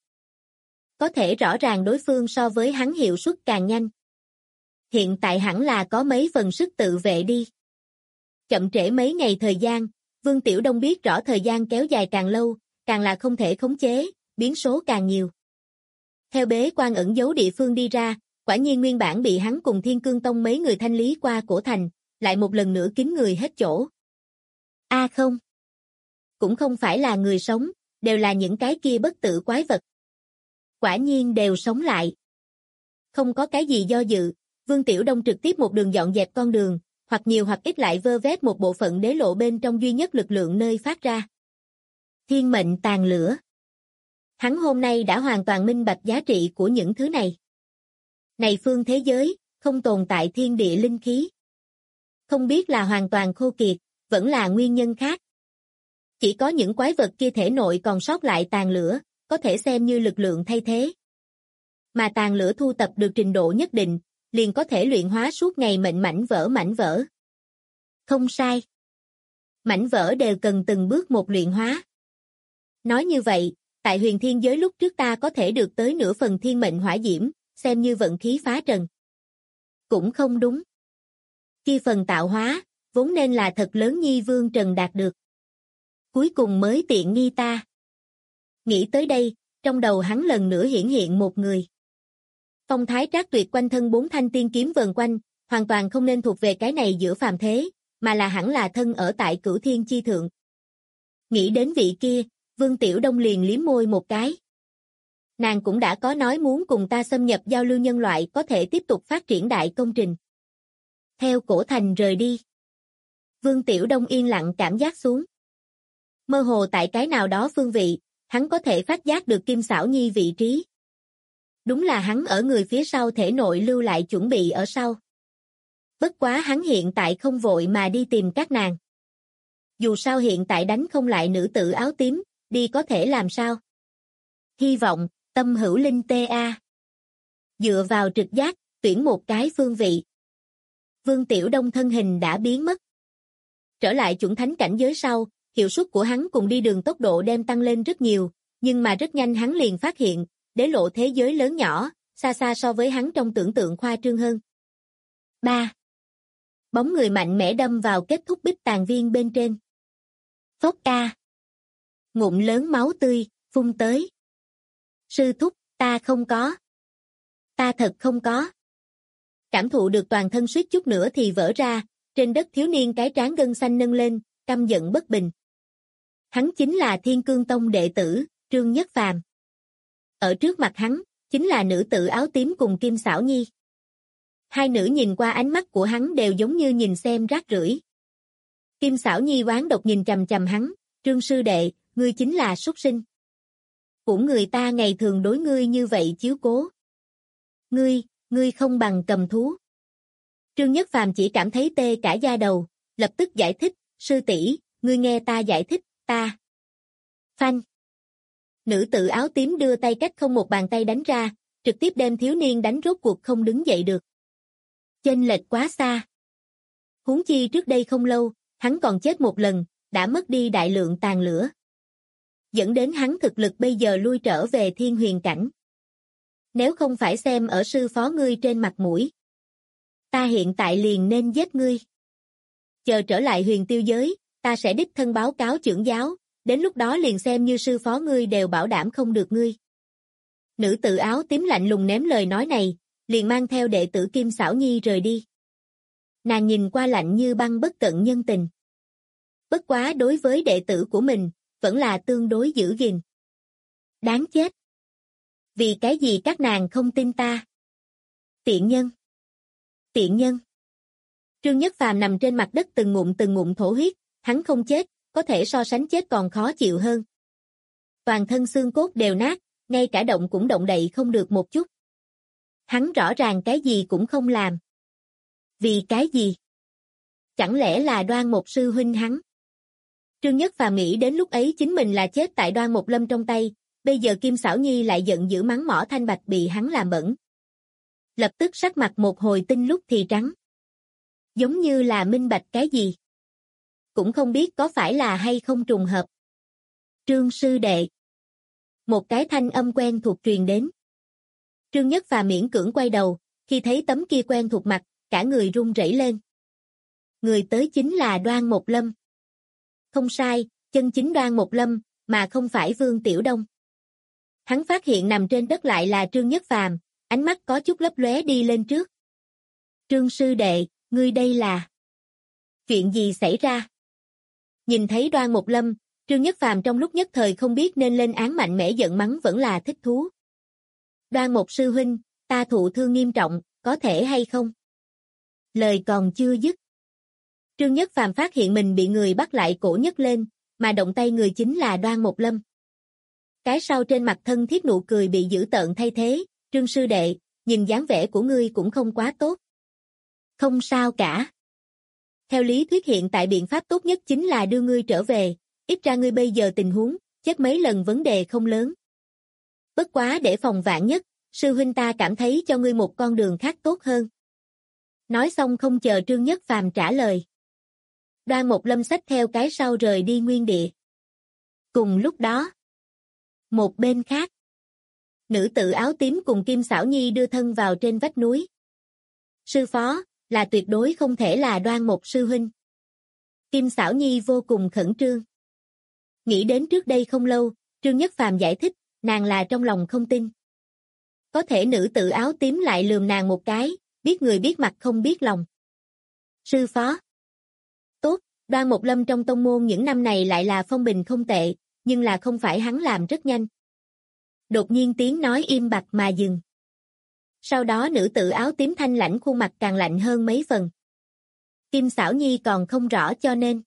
Có thể rõ ràng đối phương so với hắn hiệu suất càng nhanh. Hiện tại hẳn là có mấy phần sức tự vệ đi. Chậm trễ mấy ngày thời gian, Vương Tiểu Đông biết rõ thời gian kéo dài càng lâu, càng là không thể khống chế, biến số càng nhiều. Theo bế quan ẩn giấu địa phương đi ra, quả nhiên nguyên bản bị hắn cùng Thiên Cương Tông mấy người thanh lý qua cổ thành, lại một lần nữa kín người hết chỗ. Không. Cũng không phải là người sống, đều là những cái kia bất tử quái vật. Quả nhiên đều sống lại. Không có cái gì do dự, Vương Tiểu Đông trực tiếp một đường dọn dẹp con đường, hoặc nhiều hoặc ít lại vơ vét một bộ phận đế lộ bên trong duy nhất lực lượng nơi phát ra. Thiên mệnh tàn lửa. Hắn hôm nay đã hoàn toàn minh bạch giá trị của những thứ này. Này phương thế giới, không tồn tại thiên địa linh khí. Không biết là hoàn toàn khô kiệt, vẫn là nguyên nhân khác. Chỉ có những quái vật kia thể nội còn sót lại tàn lửa, có thể xem như lực lượng thay thế. Mà tàn lửa thu tập được trình độ nhất định, liền có thể luyện hóa suốt ngày mảnh vỡ. Không sai. Mảnh vỡ đều cần từng bước một luyện hóa. Nói như vậy, tại huyền thiên giới lúc trước ta có thể được tới nửa phần thiên mệnh hỏa diễm, xem như vận khí phá trần. Cũng không đúng. Kia phần tạo hóa, vốn nên là thật lớn nhi Vương Trần đạt được. Cuối cùng mới tiện nghi ta. Nghĩ tới đây, trong đầu hắn lần nữa hiển hiện một người. Phong thái trác tuyệt quanh thân 4 thanh tiên kiếm vần quanh, hoàn toàn không nên thuộc về cái này giữa phàm thế, mà là hẳn là thân ở tại Cửu Thiên chi thượng. Nghĩ đến vị kia, Vương Tiểu Đông liền liếm môi một cái. Nàng cũng đã có nói muốn cùng ta xâm nhập giao lưu nhân loại có thể tiếp tục phát triển đại công trình. Theo cổ thành rời đi. Vương Tiểu Đông yên lặng cảm giác xuống. Mơ hồ tại cái nào đó phương vị, hắn có thể phát giác được Kim Xảo Nhi vị trí. Đúng là hắn ở người phía sau thể nội lưu lại chuẩn bị ở sau. Bất quá hắn hiện tại không vội mà đi tìm các nàng. Dù sao hiện tại đánh không lại nữ tử áo tím, đi có thể làm sao? Hy vọng, tâm hữu linh TA. Dựa vào trực giác, tuyển một cái phương vị. Vương Tiểu Đông thân hình đã biến mất. Trở lại chuẩn thánh cảnh giới sau, hiệu suất của hắn cùng đi đường tốc độ đem tăng lên rất nhiều, nhưng mà rất nhanh hắn liền phát hiện, đế lộ thế giới lớn nhỏ, xa xa so với hắn trong tưởng tượng khoa trương hơn. 3. Bóng người mạnh mẽ đâm vào kết thúc bích tàn viên bên trên. Phốc ca. Ngụm lớn máu tươi, phun tới. Sư thúc, ta không có. Ta thật không có. Cảm thụ được toàn thân suýt chút nữa thì vỡ ra, trên đất thiếu niên cái trán gân xanh nâng lên, căm giận bất bình. Hắn chính là Thiên Cương Tông đệ tử, Trương Nhất Phàm. Ở trước mặt hắn, chính là nữ tử áo tím cùng Kim Xảo Nhi. Hai nữ nhìn qua ánh mắt của hắn đều giống như nhìn xem rác rưởi. Kim Xảo Nhi oán độc nhìn chằm chằm hắn, Trương sư đệ, ngươi chính là súc sinh. Của người ta ngày thường đối ngươi như vậy chiếu cố. Ngươi không bằng cầm thú. Trương Nhất Phàm chỉ cảm thấy tê cả da đầu, lập tức giải thích, sư tỷ, ngươi nghe ta giải thích, ta. Phanh. Nữ tử áo tím đưa tay cách không một bàn tay đánh ra, trực tiếp đem thiếu niên đánh rốt cuộc không đứng dậy được. Chênh lệch quá xa. Huống chi trước đây không lâu, hắn còn chết một lần, đã mất đi đại lượng tàn lửa. Dẫn đến hắn thực lực bây giờ lui trở về thiên huyền cảnh. Nếu không phải xem ở sư phó ngươi trên mặt mũi, ta hiện tại liền nên giết ngươi. chờ trở lại huyền tiêu giới, ta sẽ đích thân báo cáo chưởng giáo, đến lúc đó liền xem như sư phó ngươi đều bảo đảm không được ngươi. Nữ tử áo tím lạnh lùng ném lời nói này, liền mang theo đệ tử Kim Xảo Nhi rời đi. Nàng nhìn qua lạnh như băng bất cận nhân tình. Bất quá đối với đệ tử của mình, vẫn là tương đối giữ gìn. Đáng chết. Vì cái gì các nàng không tin ta? Tiện nhân. Tiện nhân. Trương Nhất Phàm nằm trên mặt đất từng ngụm thổ huyết, hắn không chết, có thể so sánh chết còn khó chịu hơn. Toàn thân xương cốt đều nát, ngay cả động cũng động đậy không được một chút. Hắn rõ ràng cái gì cũng không làm. Vì cái gì? Chẳng lẽ là Đoan Mộc sư huynh hắn? Trương Nhất Phàm nghĩ đến lúc ấy chính mình là chết tại Đoan Mộc Lâm trong tay, bây giờ Kim Xảo Nhi lại giận dữ mắng mỏ Thanh Bạch bị hắn làm bẩn. Lập tức sắc mặt một hồi tinh lúc thì trắng. Giống như là minh bạch cái gì? Cũng không biết có phải là hay không trùng hợp. Trương sư đệ. Một cái thanh âm quen thuộc truyền đến. Trương Nhất Phàm miễn cưỡng quay đầu, khi thấy tấm kia quen thuộc mặt, cả người run rẩy lên. Người tới chính là Đoan Mộc Lâm. Không sai, chân chính Đoan Mộc Lâm, mà không phải Vương Tiểu Đông. Hắn phát hiện nằm trên đất lại là Trương Nhất Phàm, ánh mắt có chút lấp lóe đi lên trước. Trương sư đệ, ngươi đây là... Chuyện gì xảy ra? Nhìn thấy Đoan Mộc Lâm, Trương Nhất Phàm trong lúc nhất thời không biết nên lên án mạnh mẽ giận mắng vẫn là thích thú. Đoan Mộc sư huynh, ta thụ thương nghiêm trọng, có thể hay không? Lời còn chưa dứt. Trương Nhất Phàm phát hiện mình bị người bắt lại cổ nhấc lên, mà động tay người chính là Đoan Mộc Lâm. Cái sau trên mặt thân thiết nụ cười bị dữ tợn thay thế, Trương sư đệ, nhìn dáng vẻ của ngươi cũng không quá tốt. Không sao cả. Theo lý thuyết hiện tại biện pháp tốt nhất chính là đưa ngươi trở về, ít ra ngươi bây giờ tình huống, chết mấy lần vấn đề không lớn. Bất quá để phòng vạn nhất, sư huynh ta cảm thấy cho ngươi một con đường khác tốt hơn. Nói xong không chờ Trương Nhất Phàm trả lời. Đoan Mộc Lâm xách theo cái sau rời đi nguyên địa. Cùng lúc đó, một bên khác, nữ tử áo tím cùng Kim Xảo Nhi đưa thân vào trên vách núi. Sư phó, là tuyệt đối không thể là Đoan Mộc sư huynh. Kim Xảo Nhi vô cùng khẩn trương. Nghĩ đến trước đây không lâu, Trương Nhất Phàm giải thích, nàng là trong lòng không tin. Có thể nữ tử áo tím lại lườm nàng một cái, biết người biết mặt không biết lòng. Sư phó. Tốt, Đoan Mộc Lâm trong tông môn những năm này lại là phong bình không tệ, nhưng là không phải hắn làm rất nhanh. Đột nhiên tiếng nói im bặt mà dừng. Sau đó nữ tử áo tím thanh lãnh khuôn mặt càng lạnh hơn mấy phần. Kim Xảo Nhi còn không rõ cho nên.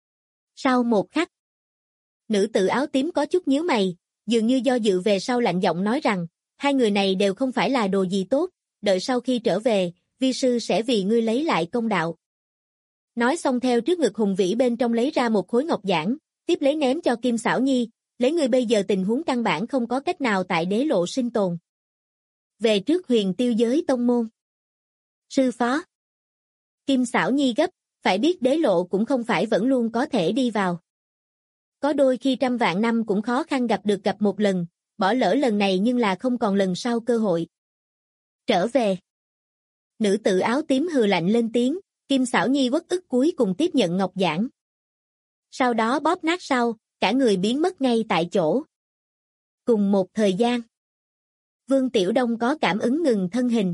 Sau một khắc, nữ tử áo tím có chút nhíu mày, dường như do dự về sau lạnh giọng nói rằng, hai người này đều không phải là đồ gì tốt, đợi sau khi trở về, vi sư sẽ vì ngươi lấy lại công đạo. Nói xong theo trước ngực hùng vĩ bên trong lấy ra một khối ngọc giản, tiếp lấy ném cho Kim Xảo Nhi, lấy ngươi bây giờ tình huống căn bản không có cách nào tại đế lộ sinh tồn. Về trước huyền tiêu giới tông môn. Sư phó. Kim Xảo Nhi gấp, phải biết đế lộ cũng không phải vẫn luôn có thể đi vào. Có đôi khi trăm vạn năm cũng khó khăn gặp một lần, bỏ lỡ lần này nhưng là không còn lần sau cơ hội. Trở về. Nữ tử áo tím hừ lạnh lên tiếng, Kim Xảo Nhi uất ức cuối cùng tiếp nhận ngọc giản. Sau đó bóp nát sau, cả người biến mất ngay tại chỗ. Cùng một thời gian, Vương Tiểu Đông có cảm ứng ngừng thân hình.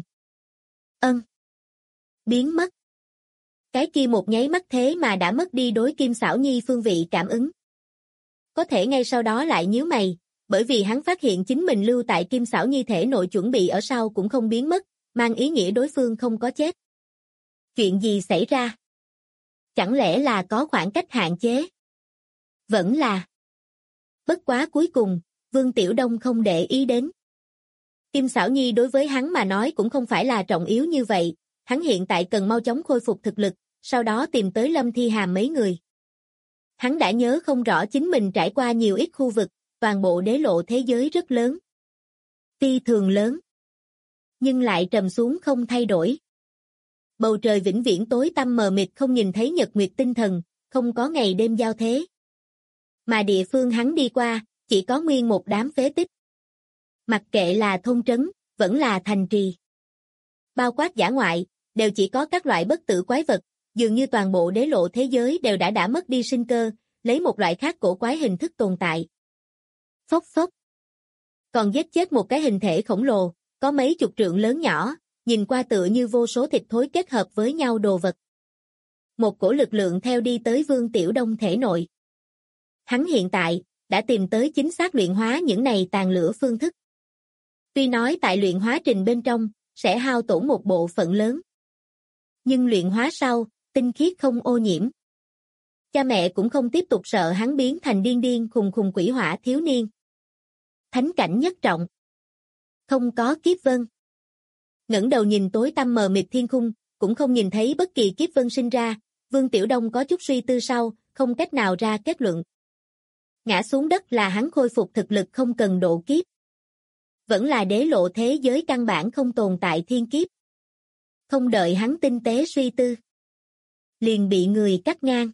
Biến mất. Cái kia một nháy mắt thế mà đã mất đi đối Kim Xảo Nhi phương vị cảm ứng. Có thể ngay sau đó lại nhíu mày, bởi vì hắn phát hiện chính mình lưu tại Kim Xảo Nhi thể nội chuẩn bị ở sau cũng không biến mất, mang ý nghĩa đối phương không có chết. Chuyện gì xảy ra? Chẳng lẽ là có khoảng cách hạn chế? Vẫn là. Bất quá cuối cùng, Vương Tiểu Đông không để ý đến. Kim Xảo Nhi đối với hắn mà nói cũng không phải là trọng yếu như vậy, hắn hiện tại cần mau chóng khôi phục thực lực, sau đó tìm tới Lâm Thi Hàm mấy người. Hắn đã nhớ không rõ chính mình trải qua nhiều ít khu vực, toàn bộ đế lộ thế giới rất lớn. Phi thường lớn, nhưng lại trầm xuống không thay đổi. Bầu trời vĩnh viễn tối tăm mờ mịt không nhìn thấy nhật nguyệt tinh thần, không có ngày đêm giao thế. Mà địa phương hắn đi qua, chỉ có nguyên một đám phế tích. Mặc kệ là thôn trấn, vẫn là thành trì. Bao quát dã ngoại, đều chỉ có các loại bất tử quái vật, dường như toàn bộ đế lộ thế giới đều đã mất đi sinh cơ, lấy một loại khác cổ quái hình thức tồn tại. Phốc phốc. Còn giết chết một cái hình thể khổng lồ, có mấy chục trượng lớn nhỏ, nhìn qua tựa như vô số thịt thối kết hợp với nhau đồ vật. Một cổ lực lượng theo đi tới Vương Tiểu Đông thể nội. Hắn hiện tại đã tìm tới chính xác luyện hóa những này tàn lửa phương thức. Tuy nói tại luyện hóa trình bên trong sẽ hao tổn một bộ phận lớn, nhưng luyện hóa sau, tinh khiết không ô nhiễm. Cha mẹ cũng không tiếp tục sợ hắn biến thành điên điên khùng khùng quỷ hỏa thiếu niên. Thánh cảnh nhất trọng. Không có kiếp vân. Ngẩng đầu nhìn tối tăm mờ mịt thiên khung, cũng không nhìn thấy bất kỳ kiếp vân sinh ra, Vương Tiểu Đông có chút suy tư sau, không cách nào ra kết luận. Ngã xuống đất là hắn khôi phục thực lực không cần độ kiếp. Vẫn là đế lộ thế giới căn bản không tồn tại thiên kiếp. Không đợi hắn tinh tế suy tư, liền bị người cắt ngang.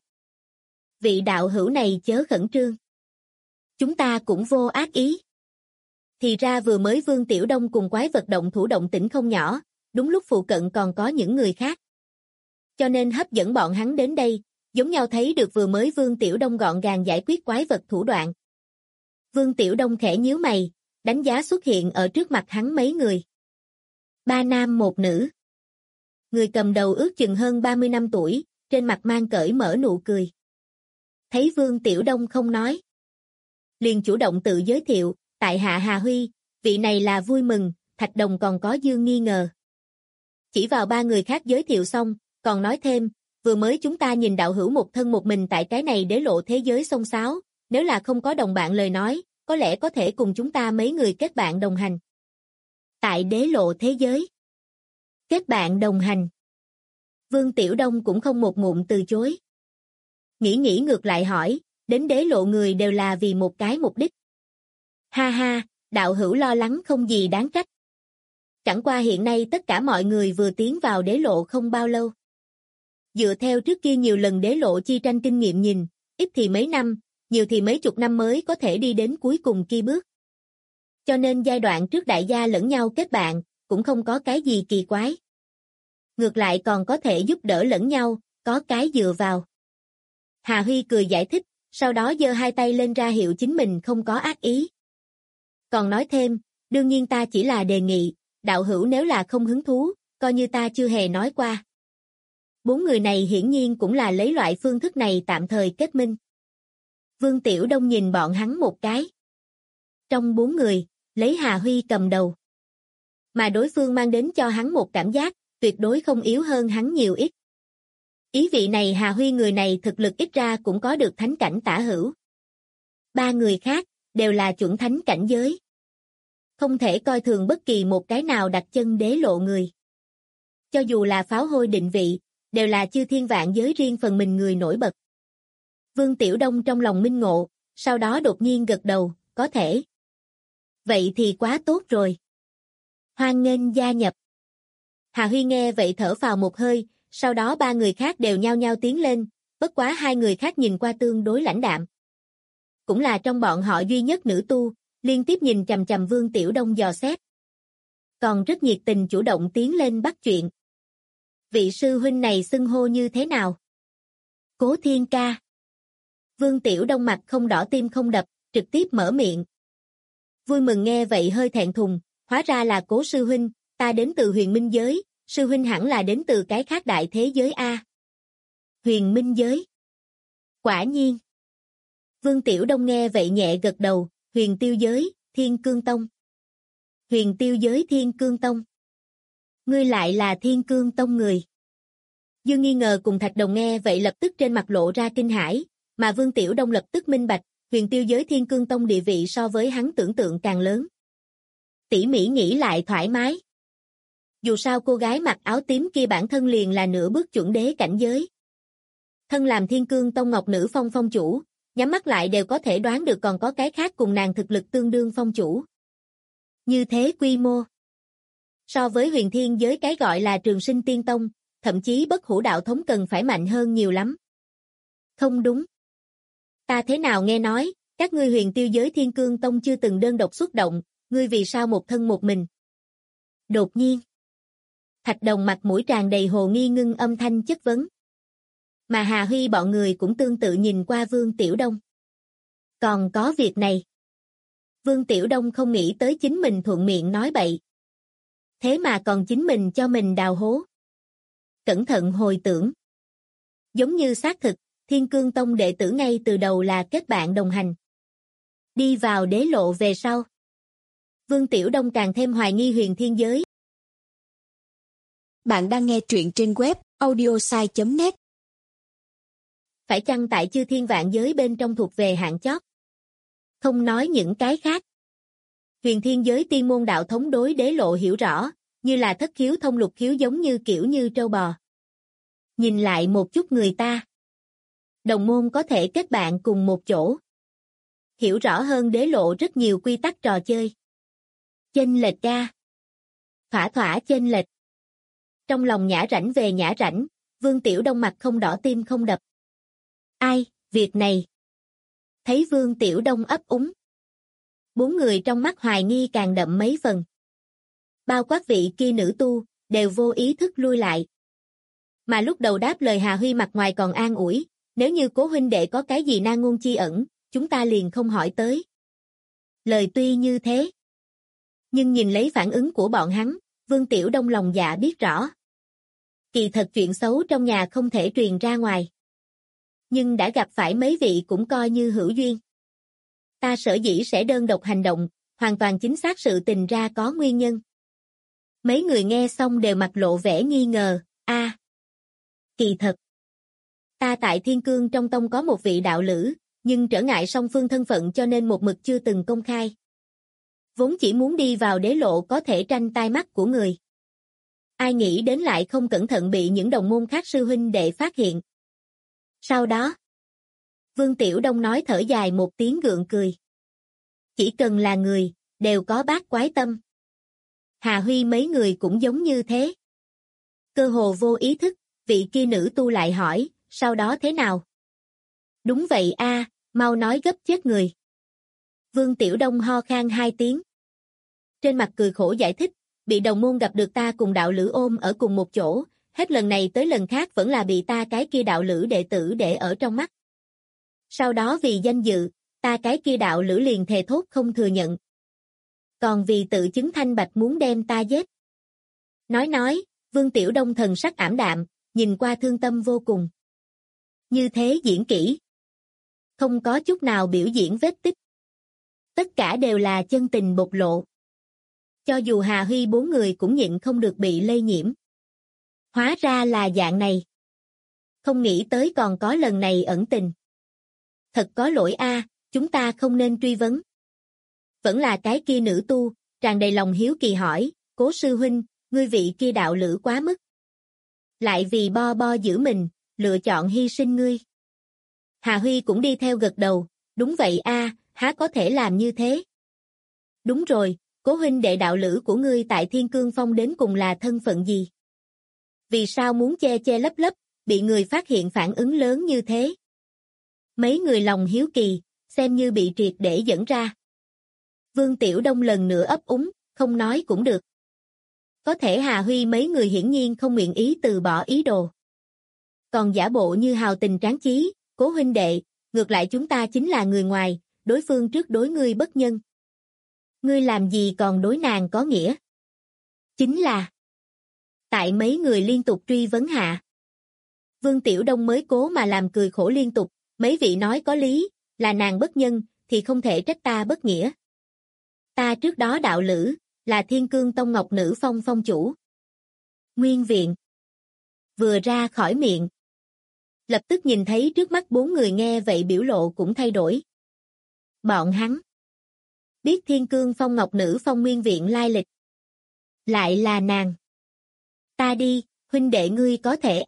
Vị đạo hữu này chớ khẩn trương. Chúng ta cũng vô ác ý. Thì ra vừa mới Vương Tiểu Đông cùng quái vật động thủ động tĩnh không nhỏ, đúng lúc phụ cận còn có những người khác. Cho nên hấp dẫn bọn hắn đến đây, giống nhau thấy được vừa mới Vương Tiểu Đông gọn gàng giải quyết quái vật thủ đoạn. Vương Tiểu Đông khẽ nhíu mày, đánh giá xuất hiện ở trước mặt hắn mấy người. 3 nam 1 nữ. Người cầm đầu ước chừng hơn 30 năm tuổi, trên mặt mang cởi mở nụ cười. Thấy Vương Tiểu Đông không nói, liền chủ động tự giới thiệu, tại hạ Hà Huy, vị này là Vui Mừng, Thạch Đồng còn có Dương nghi ngờ. Chỉ vào 3 người khác giới thiệu xong, còn nói thêm, vừa mới chúng ta nhìn đạo hữu một thân một mình tại cái này đế lộ thế giới xông xáo, nếu là không có đồng bạn lời nói, có lẽ có thể cùng chúng ta mấy người kết bạn đồng hành. Tại đế lộ thế giới. Kết bạn đồng hành. Vương Tiểu Đông cũng không một ngụm từ chối. Nghĩ ngược lại hỏi, đến đế lộ người đều là vì một cái mục đích. Ha ha, đạo hữu lo lắng không gì đáng trách. Chẳng qua hiện nay tất cả mọi người vừa tiến vào đế lộ không bao lâu. Dựa theo trước kia nhiều lần đế lộ chi tranh kinh nghiệm nhìn, ít thì mấy năm, nhiều thì mấy chục năm mới có thể đi đến cuối cùng kia bước. Cho nên giai đoạn trước đại gia lẫn nhau kết bạn, cũng không có cái gì kỳ quái. Ngược lại còn có thể giúp đỡ lẫn nhau, có cái dựa vào. Hà Huy cười giải thích, sau đó giơ 2 tay lên ra hiệu chính mình không có ác ý. Còn nói thêm, đương nhiên ta chỉ là đề nghị, đạo hữu nếu là không hứng thú, coi như ta chưa hề nói qua. 4 người này hiển nhiên cũng là lấy loại phương thức này tạm thời kết minh. Vương Tiểu Đông nhìn bọn hắn một cái. Trong 4 người, lấy Hà Huy cầm đầu. Mà đối phương mang đến cho hắn một cảm giác, tuyệt đối không yếu hơn hắn nhiều ít. Ý vị này Hà Huy người này thực lực ít ra cũng có được thánh cảnh tả hữu. 3 người khác, đều là chuẩn thánh cảnh giới. Không thể coi thường bất kỳ một cái nào đặt chân đế lộ người. Cho dù là pháo hôi định vị, đều là chư thiên vạn giới riêng phần mình người nổi bật. Vương Tiểu Đông trong lòng minh ngộ, sau đó đột nhiên gật đầu, có thể. Vậy thì quá tốt rồi. Hoan nghênh gia nhập. Hà Huy nghe vậy thở phào một hơi, sau đó 3 người khác đều nhao nhao tiến lên, bất quá 2 người khác nhìn qua tương đối lãnh đạm. Cũng là trong bọn họ duy nhất nữ tu, liên tiếp nhìn chằm chằm Vương Tiểu Đông dò xét. Còn rất nhiệt tình chủ động tiến lên bắt chuyện. Vị sư huynh này xưng hô như thế nào? Cố Thiên ca. Vương Tiểu Đông mặt không đỏ tim không đập, trực tiếp mở miệng. Vui Mừng nghe vậy hơi thẹn thùng, hóa ra là Cố sư huynh, ta đến từ Huyền Minh giới, sư huynh hẳn là đến từ cái khác đại thế giới A. Huyền Minh giới. Quả nhiên. Vương Tiểu Đông nghe vậy nhẹ gật đầu, Huyền Tiêu giới, Thiên Cương Tông. Huyền Tiêu giới Thiên Cương Tông. Ngươi lại là Thiên Cương Tông người. Dương nghi ngờ cùng Thạch Đồng nghe vậy lập tức trên mặt lộ ra kinh hãi, mà Vương Tiểu Đông lập tức minh bạch, Huyền Tiêu giới Thiên Cương Tông địa vị so với hắn tưởng tượng càng lớn. Tỉ mỉ nghĩ lại thoải mái. Dù sao cô gái mặc áo tím kia bản thân liền là nửa bước chuẩn đế cảnh giới. Thân làm Thiên Cương Tông Ngọc Nữ Phong phong chủ, nhắm mắt lại đều có thể đoán được còn có cái khác cùng nàng thực lực tương đương phong chủ. Như thế quy mô. So với Huyền Thiên giới cái gọi là Trường Sinh Tiên Tông, thậm chí Bất Hủ Đạo Thống cần phải mạnh hơn nhiều lắm. Không đúng. Ta thế nào nghe nói, các ngươi Huyền Tiêu giới Thiên Cương Tông chưa từng đơn độc xuất động, ngươi vì sao một thân một mình? Đột nhiên. Thạch Đồng mặt mũi tràn đầy hồ nghi ngưng âm thanh chất vấn. Mà Hà Huy bọn người cũng tương tự nhìn qua Vương Tiểu Đông. Còn có việc này. Vương Tiểu Đông không nghĩ tới chính mình thuận miệng nói bậy. Thế mà còn chính mình cho mình đào hố. Cẩn thận hồi tưởng. Giống như xác thực, Thiên Cương Tông đệ tử ngay từ đầu là kết bạn đồng hành. Đi vào đế lộ về sau. Vương Tiểu Đông càng thêm hoài nghi huyền thiên giới. Bạn đang nghe truyện trên web audiosai.net. Phải chăng tại chư thiên vạn giới bên trong thuộc về hạng chót? Không nói những cái khác. Huyền thiên giới tiên môn đạo thống đối đế lộ hiểu rõ, như là thất khiếu thông lục khiếu giống như kiểu như trâu bò. Nhìn lại một chút người ta. Đồng môn có thể kết bạn cùng một chỗ. Hiểu rõ hơn đế lộ rất nhiều quy tắc trò chơi. Chênh lệch ra. Thỏa chênh lệch. Trong lòng nhã rảnh về nhã rảnh, Vương Tiểu Đông mặt không đỏ tim không đập. Ai, việc này. Thấy Vương Tiểu Đông ấp úng. Bốn người trong mắt hoài nghi càng đậm mấy phần. Bao quát vị kia nữ tu, đều vô ý thức lui lại. Mà lúc đầu đáp lời Hà Huy mặt ngoài còn an ủi, nếu như Cố huynh đệ có cái gì nan ngôn chi ẩn, chúng ta liền không hỏi tới. Lời tuy như thế. Nhưng nhìn lấy phản ứng của bọn hắn, Vương Tiểu Đông lòng dạ biết rõ. Kỳ thật chuyện xấu trong nhà không thể truyền ra ngoài. Nhưng đã gặp phải mấy vị cũng coi như hữu duyên. Ta sở dĩ sẽ đơn độc hành động, hoàn toàn chính xác sự tình ra có nguyên nhân. Mấy người nghe xong đều mặt lộ vẻ nghi ngờ, kỳ thật. Ta tại Thiên Cương trong tông có một vị đạo lữ, nhưng trở ngại song phương thân phận cho nên một mực chưa từng công khai. Vốn chỉ muốn đi vào đế lộ có thể tranh tai mắt của người. Ai nghĩ đến lại không cẩn thận bị những đồng môn khác sư huynh đệ phát hiện. Sau đó, Vương Tiểu Đông nói thở dài một tiếng gượng cười. Chỉ cần là người, đều có bát quái tâm. Hà Huy mấy người cũng giống như thế. Cơ hồ vô ý thức, vị kia nữ tu lại hỏi, sau đó thế nào? Đúng vậy mau nói gấp chết người. Vương Tiểu Đông ho khan 2 tiếng. Trên mặt cười khổ giải thích, bị đồng môn gặp được ta cùng đạo lữ ôm ở cùng một chỗ, hết lần này tới lần khác vẫn là bị ta cái kia đạo lữ đệ tử để ở trong mắt. Sau đó vì danh dự, ta cái kia đạo lữ liền thề thốt không thừa nhận. Còn vì tự chứng thanh bạch muốn đem ta giết. Nói, Vương Tiểu Đông thần sắc ảm đạm, nhìn qua thương tâm vô cùng. Như thế diễn kỹ. Không có chút nào biểu diễn vết tích. Tất cả đều là chân tình bộc lộ. Cho dù Hà Huy 4 người cũng nhịn không được bị lây nhiễm. Hóa ra là dạng này. Không nghĩ tới còn có lần này ẩn tình. Thật có lỗi chúng ta không nên truy vấn. Vẫn là cái kia nữ tu, tràn đầy lòng hiếu kỳ hỏi, Cố sư huynh, ngươi vị kia đạo lữ quá mức. Lại vì bo giữ mình, lựa chọn hy sinh ngươi. Hà Huy cũng đi theo gật đầu, đúng vậy há có thể làm như thế. Đúng rồi, Cố huynh đệ đạo lữ của ngươi tại Thiên Cương Phong đến cùng là thân phận gì? Vì sao muốn che lấp, bị người phát hiện phản ứng lớn như thế? Mấy người lòng hiếu kỳ, xem như bị triệt để dẫn ra. Vương Tiểu Đông lần nữa ấp úng, không nói cũng được. Có thể Hà Huy mấy người hiển nhiên không nguyện ý từ bỏ ý đồ. Còn giả bộ như hào tình tráng chí, Cố huynh đệ, ngược lại chúng ta chính là người ngoài, đối phương trước đối ngươi bất nhân. Ngươi làm gì còn đối nàng có nghĩa? Chính là tại mấy người liên tục truy vấn hạ. Vương Tiểu Đông mới cố mà làm cười khổ liên tục, mấy vị nói có lý, là nàng bất nhân, thì không thể trách ta bất nghĩa. Ta trước đó đạo lữ, là Thiên Cương Tông Ngọc Nữ Phong phong chủ. Nguyên viện. Vừa ra khỏi miệng. Lập tức nhìn thấy trước mắt 4 người nghe vậy biểu lộ cũng thay đổi. Bọn hắn biết Thiên Cương Phong Ngọc Nữ Phong Nguyên viện lai lịch. Lại là nàng. Ta đi, huynh đệ ngươi có thể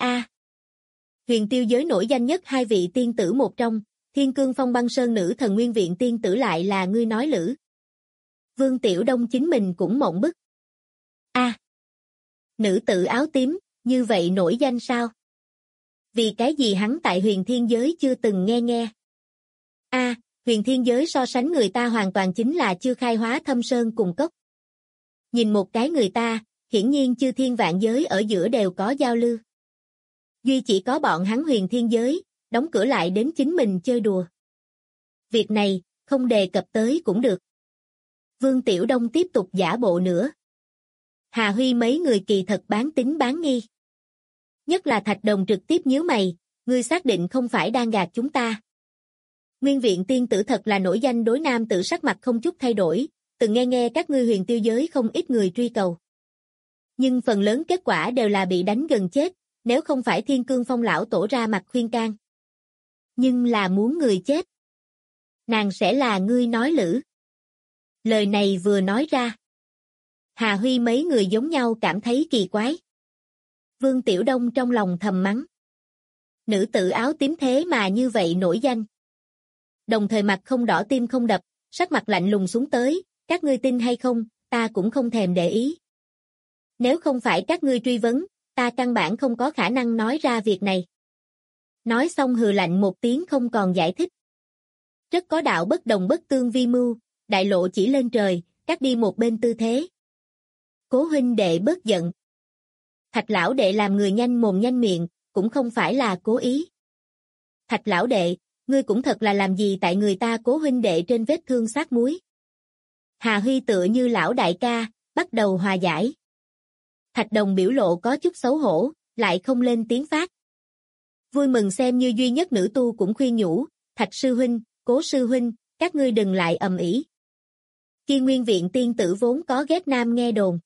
Huyền tiêu giới nổi danh nhất 2 vị tiên tử một trong, Thiên Cương Phong Băng Sơn Nữ Thần Nguyên viện tiên tử lại là ngươi nói lữ. Vương Tiểu Đông chính mình cũng mộng bức. Nữ tử áo tím, như vậy nổi danh sao? Vì cái gì hắn tại huyền thiên giới chưa từng nghe? Huyền thiên giới so sánh người ta hoàn toàn chính là chưa khai hóa thâm sơn cùng cốc. Nhìn một cái người ta, hiển nhiên chư thiên vạn giới ở giữa đều có giao lưu. Duy chỉ có bọn hắn huyền thiên giới, đóng cửa lại đến chính mình chơi đùa. Việc này, không đề cập tới cũng được. Vương Tiểu Đông tiếp tục giả bộ nữa. Hà Huy mấy người kỳ thật bán tín bán nghi. Nhất là Thạch Đồng trực tiếp nhíu mày, ngươi xác định không phải đang gạt chúng ta. Nguyên viện tiên tử thật là nổi danh đối nam tử, sắc mặt không chút thay đổi, từng nghe các ngươi huyền tiêu giới không ít người truy cầu. Nhưng phần lớn kết quả đều là bị đánh gần chết, nếu không phải Thiên Cương Phong lão tổ ra mặt khuyên can. Nhưng là muốn người chết. Nàng sẽ là ngươi nói lử. Lời này vừa nói ra. Hà Huy mấy người giống nhau cảm thấy kỳ quái. Vương Tiểu Đông trong lòng thầm mắng. Nữ tử áo tím thế mà như vậy nổi danh. Đồng thời mặt không đỏ tim không đập, sắc mặt lạnh lùng xuống tới, các ngươi tin hay không, ta cũng không thèm để ý. Nếu không phải các ngươi truy vấn, ta căn bản không có khả năng nói ra việc này. Nói xong hừ lạnh một tiếng không còn giải thích. Rất có đạo bất đồng bất tương vi mưu, đại lộ chỉ lên trời, cắt đi một bên tư thế. Cố huynh đệ bớt giận. Thạch lão đệ làm người nhanh mồm nhanh miệng, cũng không phải là cố ý. Thạch lão đệ, ngươi cũng thật là làm gì tại người ta Cố huynh đệ trên vết thương sát muối. Hà Huy tựa như lão đại ca, bắt đầu hòa giải. Thạch Đồng biểu lộ có chút xấu hổ, lại không lên tiếng phát. Vui mừng xem như duy nhất nữ tu cũng khuyên nhủ, Thạch sư huynh, Cố sư huynh, các ngươi đừng lại ầm ĩ. Kia nguyên viện tiên tử vốn có ghét nam nghe đồn.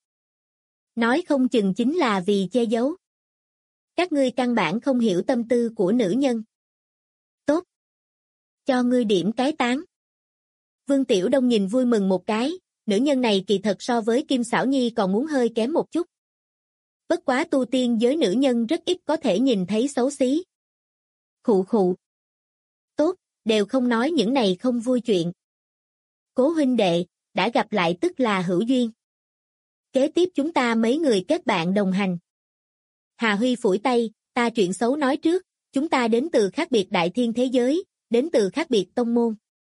Nói không chừng chính là vì che giấu. Các ngươi căn bản không hiểu tâm tư của nữ nhân. Tốt. Cho ngươi điểm cái tán. Vương Tiểu Đông nhìn vui mừng một cái, nữ nhân này kỳ thật so với Kim Xảo Nhi còn muốn hơi kém một chút. Bất quá tu tiên giới nữ nhân rất ít có thể nhìn thấy xấu xí. Khụ khụ. Tốt, đều không nói những này không vui chuyện. Cố huynh đệ, đã gặp lại tức là hữu duyên. Kế tiếp chúng ta mấy người kết bạn đồng hành. Hà Huy phủi tay, ta chuyện xấu nói trước, chúng ta đến từ khác biệt đại thiên thế giới, đến từ khác biệt tông môn.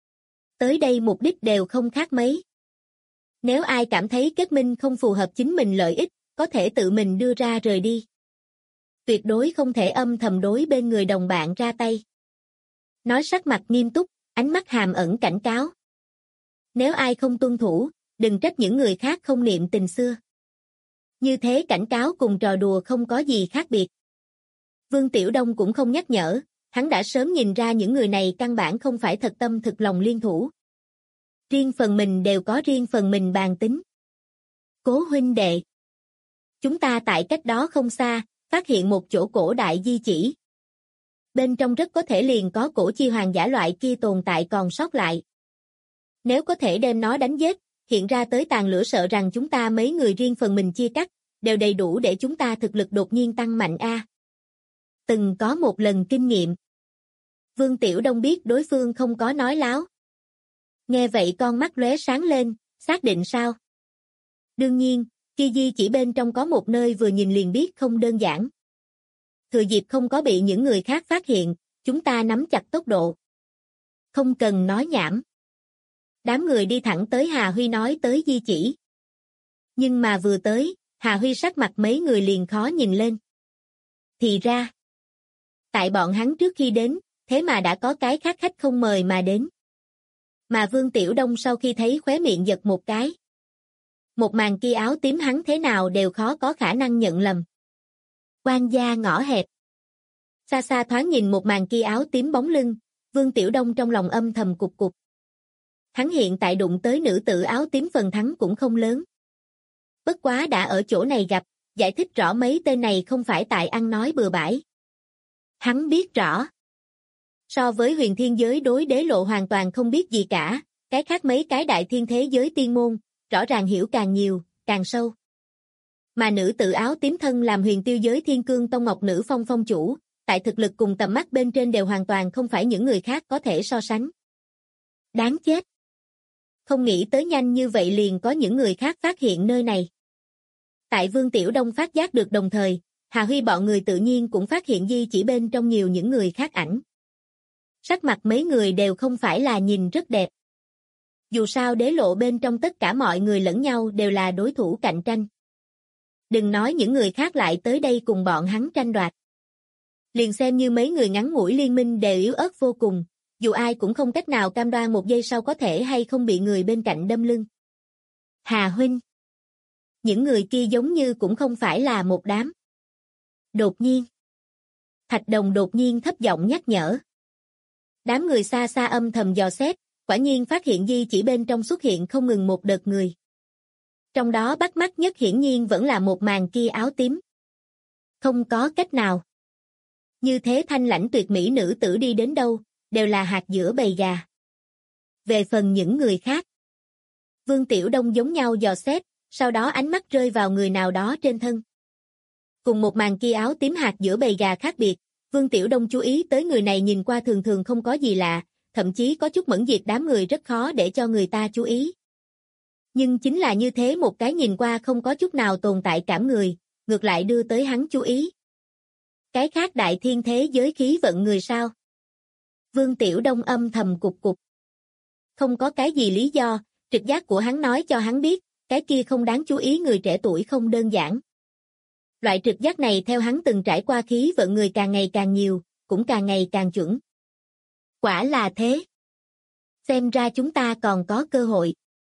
Tới đây mục đích đều không khác mấy. Nếu ai cảm thấy kết minh không phù hợp chính mình lợi ích, có thể tự mình đưa ra rời đi. Tuyệt đối không thể âm thầm đối bên người đồng bạn ra tay. Nói sắc mặt nghiêm túc, ánh mắt hàm ẩn cảnh cáo. Nếu ai không tuân thủ, đừng trách những người khác không niệm tình xưa. Như thế cảnh cáo cùng trò đùa không có gì khác biệt. Vương Tiểu Đông cũng không nhắc nhở, hắn đã sớm nhìn ra những người này căn bản không phải thật tâm thực lòng liên thủ. Riêng phần mình đều có riêng phần mình bàn tính. Cố huynh đệ. Chúng ta tại cách đó không xa, phát hiện một chỗ cổ đại di chỉ. Bên trong rất có thể liền có cổ chi hoàng giả loại kia tồn tại còn sót lại. Nếu có thể đem nó đánh giết, hiện ra tới tàn lửa sợ rằng chúng ta mấy người riêng phần mình chia cắt, đều đầy đủ để chúng ta thực lực đột nhiên tăng mạnh a. Từng có một lần kinh nghiệm. Vương Tiểu Đông biết đối phương không có nói láo. Nghe vậy con mắt lóe sáng lên, xác định sao? Đương nhiên, kia di chỉ bên trong có một nơi vừa nhìn liền biết không đơn giản. Thừa dịp không có bị những người khác phát hiện, chúng ta nắm chặt tốc độ. Không cần nói nhảm. Đám người đi thẳng tới Hà Huy nói tới di chỉ. Nhưng mà vừa tới, Hà Huy sắc mặt mấy người liền khó nhìn lên. Thì ra, tại bọn hắn trước khi đến, thế mà đã có cái khác khách không mời mà đến. Mà Vương Tiểu Đông sau khi thấy khóe miệng giật một cái. Một màn kia áo tím hắn thế nào đều khó có khả năng nhận lầm. Quan gia ngõ hẹp. Xa xa thoáng nhìn một màn kia áo tím bóng lưng, Vương Tiểu Đông trong lòng âm thầm cục cục. Hắn hiện tại đụng tới nữ tử áo tím phần thắng cũng không lớn. Bất quá đã ở chỗ này gặp, giải thích rõ mấy tên này không phải tại ăn nói bừa bãi. Hắn biết rõ. So với huyền thiên giới đối đế lộ hoàn toàn không biết gì cả, cái khác mấy cái đại thiên thế giới tiên môn, rõ ràng hiểu càng nhiều, càng sâu. Mà nữ tử áo tím thân làm huyền tiêu giới Thiên Cương Tông Ngọc Nữ Phong phong chủ, tại thực lực cùng tầm mắt bên trên đều hoàn toàn không phải những người khác có thể so sánh. Đáng chết. Không nghĩ tới nhanh như vậy liền có những người khác phát hiện nơi này. Tại Vương Tiểu Đông phát giác được đồng thời, Hà Huy bọn người tự nhiên cũng phát hiện di chỉ bên trong nhiều những người khác ảnh. Sắc mặt mấy người đều không phải là nhìn rất đẹp. Dù sao đế lộ bên trong tất cả mọi người lẫn nhau đều là đối thủ cạnh tranh. Đừng nói những người khác lại tới đây cùng bọn hắn tranh đoạt. Liền xem như mấy người ngắn ngủi liên minh đều yếu ớt vô cùng, dù ai cũng không cách nào cam đoan một giây sau có thể hay không bị người bên cạnh đâm lưng. Hà huynh. Những người kia giống như cũng không phải là một đám. Đột nhiên. Thạch Đồng đột nhiên thấp giọng nhắc nhở. Đám người xa xa âm thầm dò xét, quả nhiên phát hiện di chỉ bên trong xuất hiện không ngừng một đợt người. Trong đó bắt mắt nhất hiển nhiên vẫn là một màn kia áo tím. Không có cách nào. Như thế thanh lãnh tuyệt mỹ nữ tử đi đến đâu, đều là hạt giữa bầy gà. Về phần những người khác, Vương Tiểu Đông giống nhau dò xét, sau đó ánh mắt rơi vào người nào đó trên thân. Cùng một màn kia áo tím hạt giữa bầy gà khác biệt, Vương Tiểu Đông chú ý tới người này nhìn qua thường thường không có gì lạ, thậm chí có chút mẫn diệt đám người rất khó để cho người ta chú ý. Nhưng chính là như thế một cái nhìn qua không có chút nào tồn tại cảm người, ngược lại đưa tới hắn chú ý. Cái khác đại thiên thế giới khí vận người sao? Vương Tiểu Đông âm thầm cục cục. Không có cái gì lý do, trực giác của hắn nói cho hắn biết, cái kia không đáng chú ý người trẻ tuổi không đơn giản. Loại trực giác này theo hắn từng trải qua khí vận người càng ngày càng nhiều, cũng càng ngày càng chuẩn. Quả là thế. Xem ra chúng ta còn có cơ hội.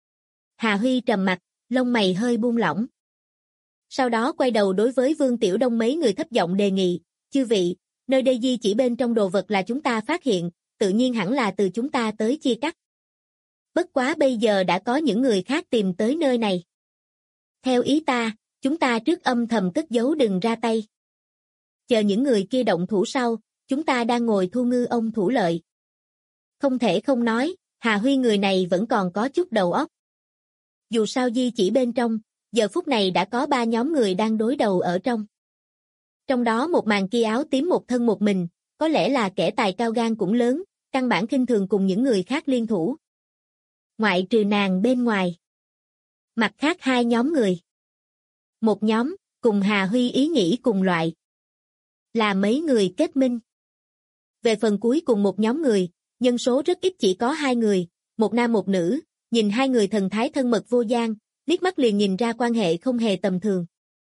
Hà Huy trầm mặt, lông mày hơi buông lỏng. Sau đó quay đầu đối với Vương Tiểu Đông mấy người thấp giọng đề nghị, chư vị, nơi đây di chỉ bên trong đồ vật là chúng ta phát hiện, tự nhiên hẳn là từ chúng ta tới chia cắt. Bất quá bây giờ đã có những người khác tìm tới nơi này. Theo ý ta, chúng ta trước âm thầm cất giấu đừng ra tay. Chờ những người kia động thủ sau, chúng ta đang ngồi thu ngư ông thủ lợi. Không thể không nói, Hà Huy người này vẫn còn có chút đầu óc. Dù sao di chỉ bên trong, giờ phút này đã có 3 nhóm người đang đối đầu ở trong. Trong đó một màn kia áo tím một thân một mình, có lẽ là kẻ tài cao gan cũng lớn, căn bản khinh thường cùng những người khác liên thủ. Ngoại trừ nàng bên ngoài. Mặt khác 2 nhóm người. Một nhóm, cùng Hà Huy ý nghĩ cùng loại. Là mấy người kết minh. Về phần cuối cùng một nhóm người, nhân số rất ít chỉ có 2 người, một nam một nữ, nhìn 2 người thần thái thân mật vô gian, liếc mắt liền nhìn ra quan hệ không hề tầm thường.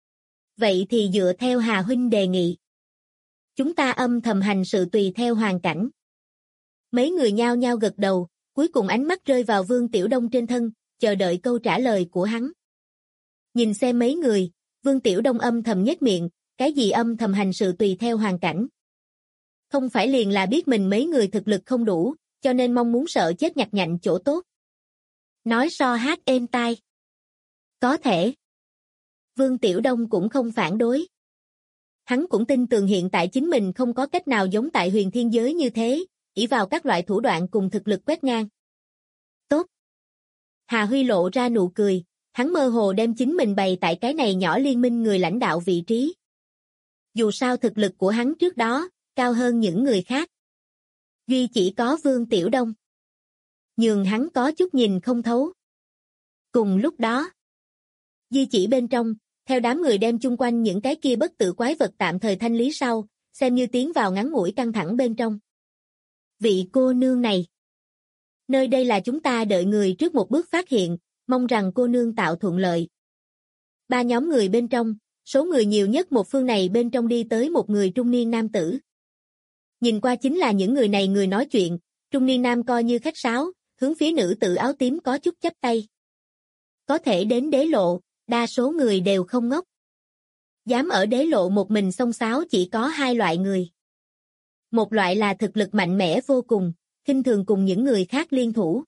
Vậy thì dựa theo Hà Huynh đề nghị. Chúng ta âm thầm hành sự tùy theo hoàn cảnh. Mấy người nhao nhao gật đầu, cuối cùng ánh mắt rơi vào Vương Tiểu Đông trên thân, chờ đợi câu trả lời của hắn. Nhìn xem mấy người, Vương Tiểu Đông âm thầm nhếch miệng, cái gì âm thầm hành sự tùy theo hoàn cảnh. Không phải liền là biết mình mấy người thực lực không đủ, cho nên mong muốn sợ chết nhặt nhạnh chỗ tốt. Nói so hát êm tai. Có thể. Vương Tiểu Đông cũng không phản đối. Hắn cũng tin tưởng hiện tại chính mình không có cách nào giống tại huyền thiên giới như thế, ỷ vào các loại thủ đoạn cùng thực lực quét ngang. Tốt. Hà Huy lộ ra nụ cười, hắn mơ hồ đem chính mình bày tại cái này nhỏ liên minh người lãnh đạo vị trí. Dù sao thực lực của hắn trước đó, cao hơn những người khác. Duy chỉ có Vương Tiểu Đông. Nhường hắn có chút nhìn không thấu. Cùng lúc đó, di chỉ bên trong, theo đám người đem chung quanh những cái kia bất tử quái vật tạm thời thanh lý sau, xem như tiến vào ngắn ngủi căng thẳng bên trong. Vị cô nương này. Nơi đây là chúng ta đợi người trước một bước phát hiện, mong rằng cô nương tạo thuận lợi. 3 nhóm người bên trong, số người nhiều nhất một phương này bên trong đi tới một người trung niên nam tử. Nhìn qua chính là những người này người nói chuyện, trung niên nam coi như khách sáo, hướng phía nữ tử áo tím có chút chắp tay. Có thể đến đế lộ, đa số người đều không ngốc. Dám ở đế lộ một mình xông xáo chỉ có 2 loại người. Một loại là thực lực mạnh mẽ vô cùng, khinh thường cùng những người khác liên thủ.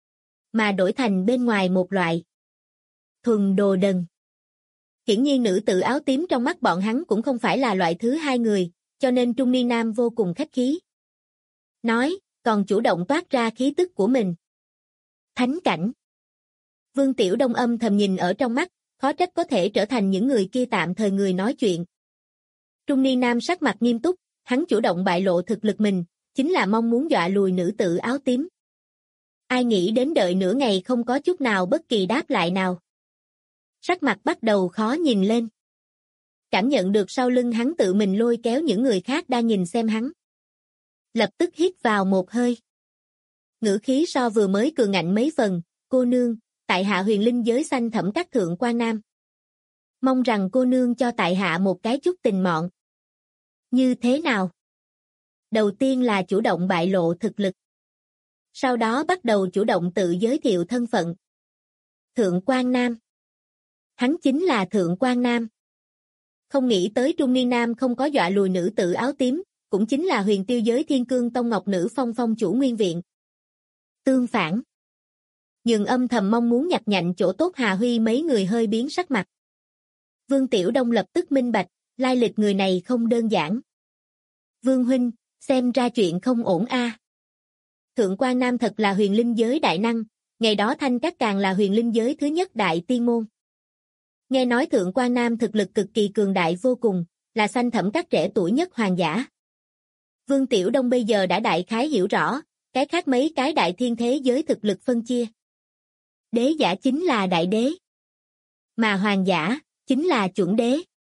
Mà đổi thành bên ngoài một loại. Thuần đồ đần. Hiển nhiên nữ tử áo tím trong mắt bọn hắn cũng không phải là loại thứ 2 người, cho nên trung niên nam vô cùng khách khí. Nói, còn chủ động toát ra khí tức của mình. Thánh cảnh. Vương Tiểu Đông âm thầm nhìn ở trong mắt, khó trách có thể trở thành những người kia tạm thời người nói chuyện. Trung niên nam sắc mặt nghiêm túc, hắn chủ động bại lộ thực lực mình, chính là mong muốn dọa lùi nữ tử áo tím. Ai nghĩ đến đợi nửa ngày không có chút nào bất kỳ đáp lại nào. Sắc mặt bắt đầu khó nhìn lên. Cảm nhận được sau lưng hắn tự mình lôi kéo những người khác đang nhìn xem hắn. Lập tức hít vào một hơi. Ngữ khí so vừa mới cường ngạnh mấy phần, cô nương, tại hạ huyền linh giới xanh thẩm các thượng quan nam. Mong rằng cô nương cho tại hạ một cái chút tình mọn. Như thế nào? Đầu tiên là chủ động bại lộ thực lực. Sau đó bắt đầu chủ động tự giới thiệu thân phận. Thượng quan Nam. Hắn chính là Thượng quan Nam. Không nghĩ tới trung niên nam không có dọa lùi nữ tử áo tím, cũng chính là Huyền Tiêu giới Thiên Cương Tông Ngọc Nữ Phong phong chủ nguyên viện. Tương phản, nhưng âm thầm mong muốn nhặt nhạnh chỗ tốt Hà Huy mấy người hơi biến sắc mặt. Vương Tiểu Đông lập tức minh bạch, lai lịch người này không đơn giản. Vương huynh, xem ra chuyện không ổn a. Thượng quan Nam thật là huyền linh giới đại năng, ngày đó Thanh Các càng là huyền linh giới thứ nhất đại tiên môn. Nghe nói Thượng quan Nam thực lực cực kỳ cường đại vô cùng, là Xanh Thẳm Các trẻ tuổi nhất hoàng giả. Vương Tiểu Đông bây giờ đã đại khái hiểu rõ, cái khác mấy cái đại thiên thế giới thực lực phân chia. Đế giả chính là đại đế, mà hoàng giả chính là chuẩn đế.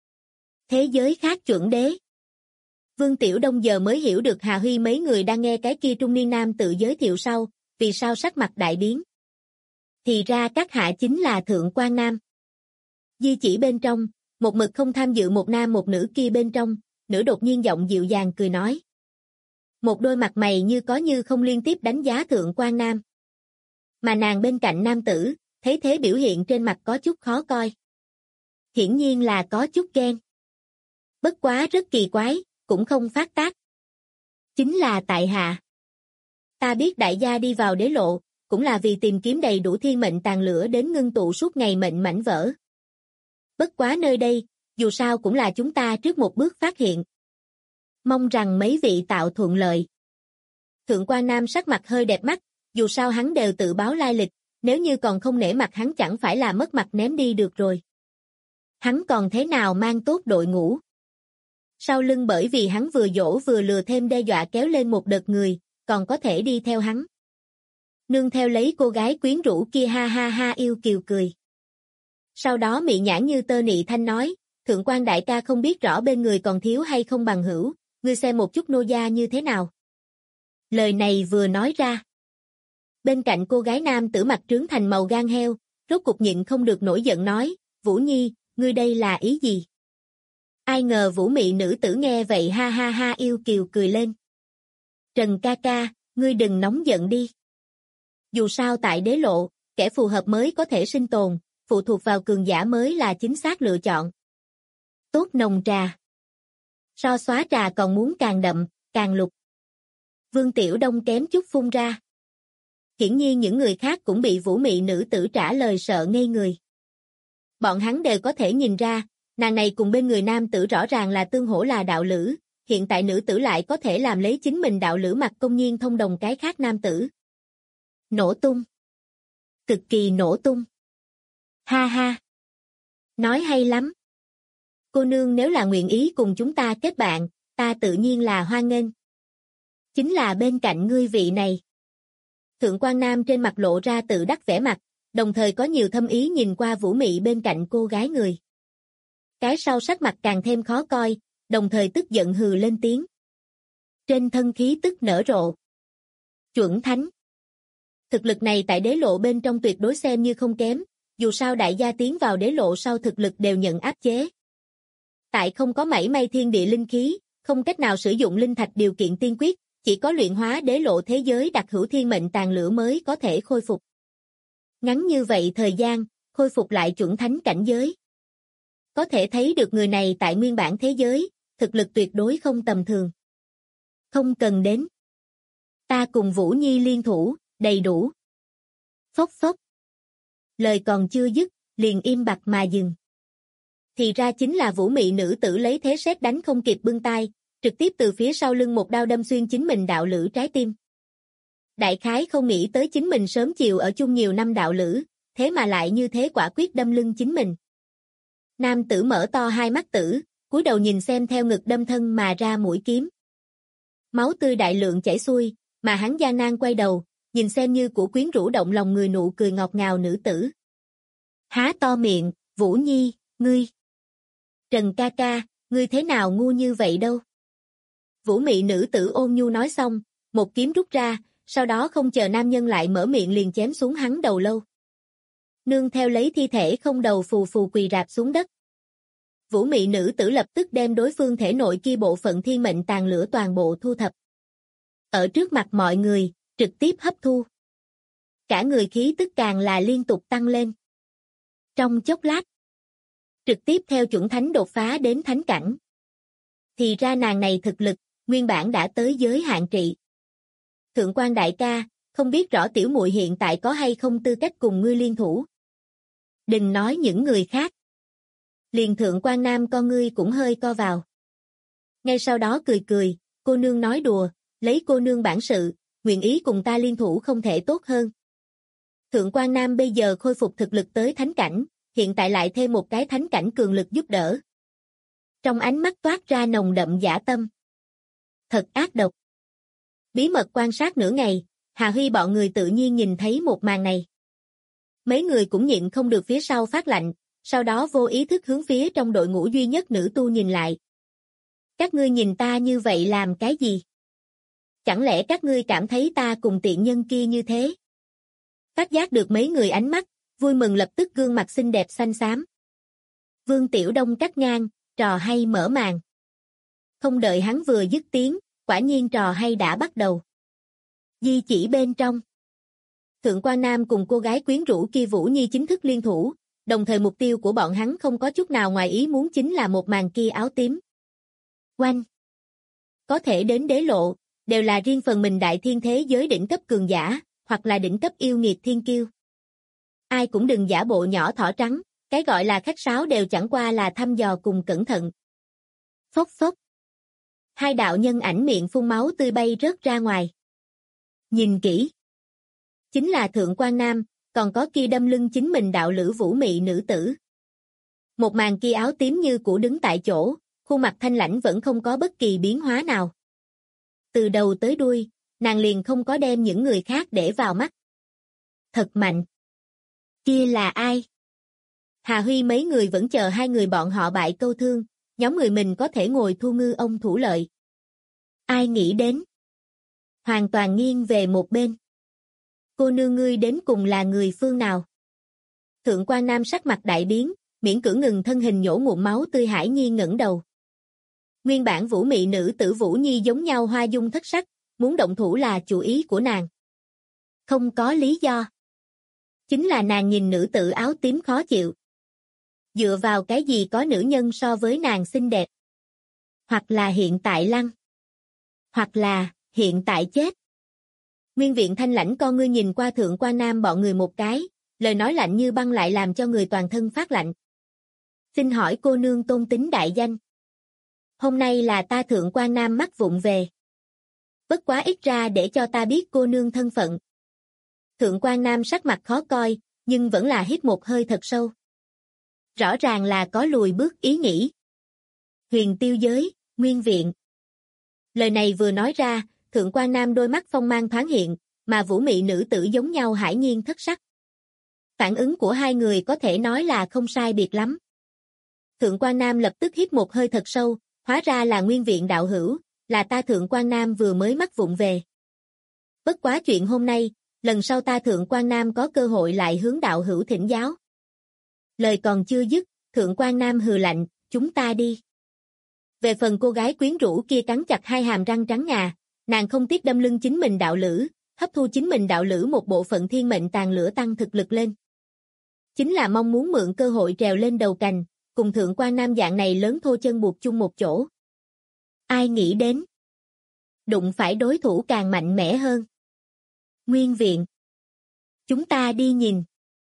Thế giới khác chuẩn đế. Vương Tiểu Đông giờ mới hiểu được Hà Huy mấy người đang nghe cái kia trung niên nam tự giới thiệu sau, vì sao sắc mặt đại biến. Thì ra các hạ chính là Thượng quan Nam. Di chỉ bên trong, một mực không tham dự một nam một nữ kia bên trong, nữ đột nhiên giọng dịu dàng cười nói. Một đôi mặt mày như có như không liên tiếp đánh giá Thượng quan Nam. Mà nàng bên cạnh nam tử, thấy thế biểu hiện trên mặt có chút khó coi. Hiển nhiên là có chút ghen. Bất quá rất kỳ quái, cũng không phát tác. Chính là tại hạ. Ta biết đại gia đi vào đế lộ, cũng là vì tìm kiếm đầy đủ thiên mệnh tàn lửa đến ngưng tụ suốt ngày mệnh mảnh vỡ. Bất quá nơi đây, dù sao cũng là chúng ta trước một bước phát hiện. Mong rằng mấy vị tạo thuận lợi. Thượng quan Nam sắc mặt hơi đẹp mắt, dù sao hắn đều tự báo lai lịch, nếu như còn không nể mặt hắn chẳng phải là mất mặt ném đi được rồi. Hắn còn thế nào mang tốt đội ngũ. Sau lưng bởi vì hắn vừa dỗ vừa lừa thêm đe dọa kéo lên một đợt người, còn có thể đi theo hắn. Nương theo lấy cô gái quyến rũ kia ha ha ha yêu kiều cười. Sau đó mị nhãn như tơ nị thanh nói, Thượng quan đại ca không biết rõ bên người còn thiếu hay không bằng hữu, ngươi xem một chút nô gia như thế nào. Lời này vừa nói ra. Bên cạnh cô gái nam tử mặt trướng thành màu gan heo, rốt cục nhịn không được nổi giận nói, Vũ Nhi, ngươi đây là ý gì? Ai ngờ Vũ mị nữ tử nghe vậy ha ha ha yêu kiều cười lên. Trần ca ca, ngươi đừng nóng giận đi. Dù sao tại đế lộ, kẻ phù hợp mới có thể sinh tồn, phụ thuộc vào cường giả mới là chính xác lựa chọn. Tốt nồng trà. So xóa trà còn muốn càng đậm, càng lục. Vương Tiểu Đông kém chút phun ra. Hiển nhiên những người khác cũng bị Vũ mị nữ tử trả lời sợ ngây người. Bọn hắn đều có thể nhìn ra, nàng này cùng bên người nam tử rõ ràng là tương hỗ là đạo lữ, hiện tại nữ tử lại có thể làm lấy chính mình đạo lữ mặt công nhiên thông đồng cái khác nam tử. Nổ tung. Cực kỳ nổ tung. Ha ha. Nói hay lắm. Cô nương nếu là nguyện ý cùng chúng ta kết bạn, ta tự nhiên là hoan nghênh. Chính là bên cạnh ngươi vị này. Thượng quan Nam trên mặt lộ ra tự đắc vẻ mặt, đồng thời có nhiều thâm ý nhìn qua Vũ mị bên cạnh cô gái người. Cái sau sắc mặt càng thêm khó coi, đồng thời tức giận hừ lên tiếng. Trên thân khí tức nở rộ. Chuẩn thánh. Thực lực này tại đế lộ bên trong tuyệt đối xem như không kém, dù sao đại gia tiến vào đế lộ sau thực lực đều nhận áp chế. Tại không có mảy may thiên địa linh khí, không cách nào sử dụng linh thạch điều kiện tiên quyết, chỉ có luyện hóa đế lộ thế giới đặc hữu thiên mệnh tàn lửa mới có thể khôi phục. Ngắn như vậy thời gian, khôi phục lại chuẩn thánh cảnh giới. Có thể thấy được người này tại nguyên bản thế giới, thực lực tuyệt đối không tầm thường. Không cần đến. Ta cùng Vũ Nhi liên thủ, đầy đủ. Phốc phốc. Lời còn chưa dứt, liền im bặt mà dừng. Thì ra chính là Vũ mị nữ tử lấy thế sét đánh không kịp bưng tay, trực tiếp từ phía sau lưng một đao đâm xuyên chính mình đạo lữ trái tim. Đại khái không nghĩ tới chính mình sớm chiều ở chung nhiều năm đạo lữ, thế mà lại như thế quả quyết đâm lưng chính mình. Nam tử mở to hai mắt tử, cúi đầu nhìn xem theo ngực đâm thân mà ra mũi kiếm. Máu tươi đại lượng chảy xuôi, mà hắn gian nan quay đầu, nhìn xem như của quyến rũ động lòng người nụ cười ngọt ngào nữ tử. Há to miệng, Vũ Nhi, ngươi. Trần ca ca, ngươi thế nào ngu như vậy đâu. Vũ mị nữ tử ôn nhu nói xong, một kiếm rút ra, sau đó không chờ nam nhân lại mở miệng liền chém xuống hắn đầu lâu. Nương theo lấy thi thể không đầu phù phù quỳ rạp xuống đất. Vũ mị nữ tử lập tức đem đối phương thể nội kia bộ phận thiên mệnh tàn lửa toàn bộ thu thập. Ở trước mặt mọi người, trực tiếp hấp thu. Cả người khí tức càng là liên tục tăng lên. Trong chốc lát, trực tiếp theo chuẩn thánh đột phá đến thánh cảnh. Thì ra nàng này thực lực, nguyên bản đã tới giới hạn trị. Thượng quan đại ca, không biết rõ tiểu muội hiện tại có hay không tư cách cùng ngươi liên thủ. Đừng nói những người khác. Liền thượng quan nam con ngươi cũng hơi co vào. Ngay sau đó cười cười, cô nương nói đùa, lấy cô nương bản sự, nguyện ý cùng ta liên thủ không thể tốt hơn. Thượng quan nam bây giờ khôi phục thực lực tới thánh cảnh, hiện tại lại thêm một cái thánh cảnh cường lực giúp đỡ. Trong ánh mắt toát ra nồng đậm dã tâm. Thật ác độc. Bí mật quan sát nửa ngày, Hà Huy bọn người tự nhiên nhìn thấy một màn này. Mấy người cũng nhịn không được phía sau phát lạnh, sau đó vô ý thức hướng phía trong đội ngũ duy nhất nữ tu nhìn lại. Các ngươi nhìn ta như vậy làm cái gì? Chẳng lẽ các ngươi cảm thấy ta cùng tiện nhân kia như thế? Phát giác được mấy người ánh mắt, vui mừng lập tức gương mặt xinh đẹp xanh xám. Vương Tiểu Đông cắt ngang, trò hay mở màn. Không đợi hắn vừa dứt tiếng, quả nhiên trò hay đã bắt đầu. Di chỉ bên trong. Thượng quan Nam cùng cô gái quyến rũ kia Vũ Nhi chính thức liên thủ, đồng thời mục tiêu của bọn hắn không có chút nào ngoài ý muốn chính là một màn kia áo tím. Oanh! Có thể đến đế lộ, đều là riêng phần mình đại thiên thế giới đỉnh cấp cường giả, hoặc là đỉnh cấp yêu nghiệt thiên kiêu. Ai cũng đừng giả bộ nhỏ thỏ trắng, cái gọi là khách sáo đều chẳng qua là thăm dò cùng cẩn thận. Phốc phốc. Hai đạo nhân ảnh miệng phun máu tươi bay rớt ra ngoài. Nhìn kỹ. Chính là Thượng quan Nam, còn có kia đâm lưng chính mình đạo lữ vũ mị nữ tử. Một màn kia áo tím như cũ đứng tại chỗ, khuôn mặt thanh lãnh vẫn không có bất kỳ biến hóa nào. Từ đầu tới đuôi, nàng liền không có đem những người khác để vào mắt. Thật mạnh. Kia là ai? Hà Huy mấy người vẫn chờ hai người bọn họ bại câu thương, nhóm người mình có thể ngồi thu ngư ông thủ lợi. Ai nghĩ đến? Hoàn toàn nghiêng về một bên. Cô nương ngươi đến cùng là người phương nào? Thượng quan Nam sắc mặt đại biến, miễn cưỡng ngừng thân hình nhổ ngụm máu tươi hải nhi ngẩng đầu. Nguyên bản vũ mị nữ tử Vũ Nhi giống nhau hoa dung thất sắc, muốn động thủ là chủ ý của nàng. Không có lý do. Chính là nàng nhìn nữ tử áo tím khó chịu. Dựa vào cái gì có nữ nhân so với nàng xinh đẹp? Hoặc là hiện tại lăng. Hoặc là hiện tại chết. Nguyên viện thanh lãnh con ngươi nhìn qua thượng quan Nam bọn người một cái, lời nói lạnh như băng lại làm cho người toàn thân phát lạnh. Xin hỏi cô nương tôn tính đại danh. Hôm nay là ta thượng quan Nam mắc vụng về. Bất quá ít ra để cho ta biết cô nương thân phận. Thượng quan Nam sắc mặt khó coi, nhưng vẫn là hít một hơi thật sâu. Rõ ràng là có lùi bước ý nghĩ. Huyền tiêu giới, nguyên viện. Lời này vừa nói ra, thượng quan Nam đôi mắt phong mang thoáng hiện, mà vũ mị nữ tử giống nhau hải nhiên thất sắc. Phản ứng của hai người có thể nói là không sai biệt lắm. Thượng quan Nam lập tức hít một hơi thật sâu, hóa ra là nguyên viện đạo hữu, là ta thượng quan Nam vừa mới mắc vụng về. Bất quá chuyện hôm nay, lần sau ta thượng quan Nam có cơ hội lại hướng đạo hữu thỉnh giáo. Lời còn chưa dứt, thượng quan Nam hừ lạnh, chúng ta đi. Về phần cô gái quyến rũ kia cắn chặt hai hàm răng trắng ngà, nàng không tiếc đâm lưng chính mình đạo lữ, hấp thu chính mình đạo lữ một bộ phận thiên mệnh tàn lửa tăng thực lực lên. Chính là mong muốn mượn cơ hội trèo lên đầu cành, cùng thượng quan Nam dạng này lớn thô chân buộc chung một chỗ. Ai nghĩ đến? Đụng phải đối thủ càng mạnh mẽ hơn. Nguyên viện. Chúng ta đi nhìn.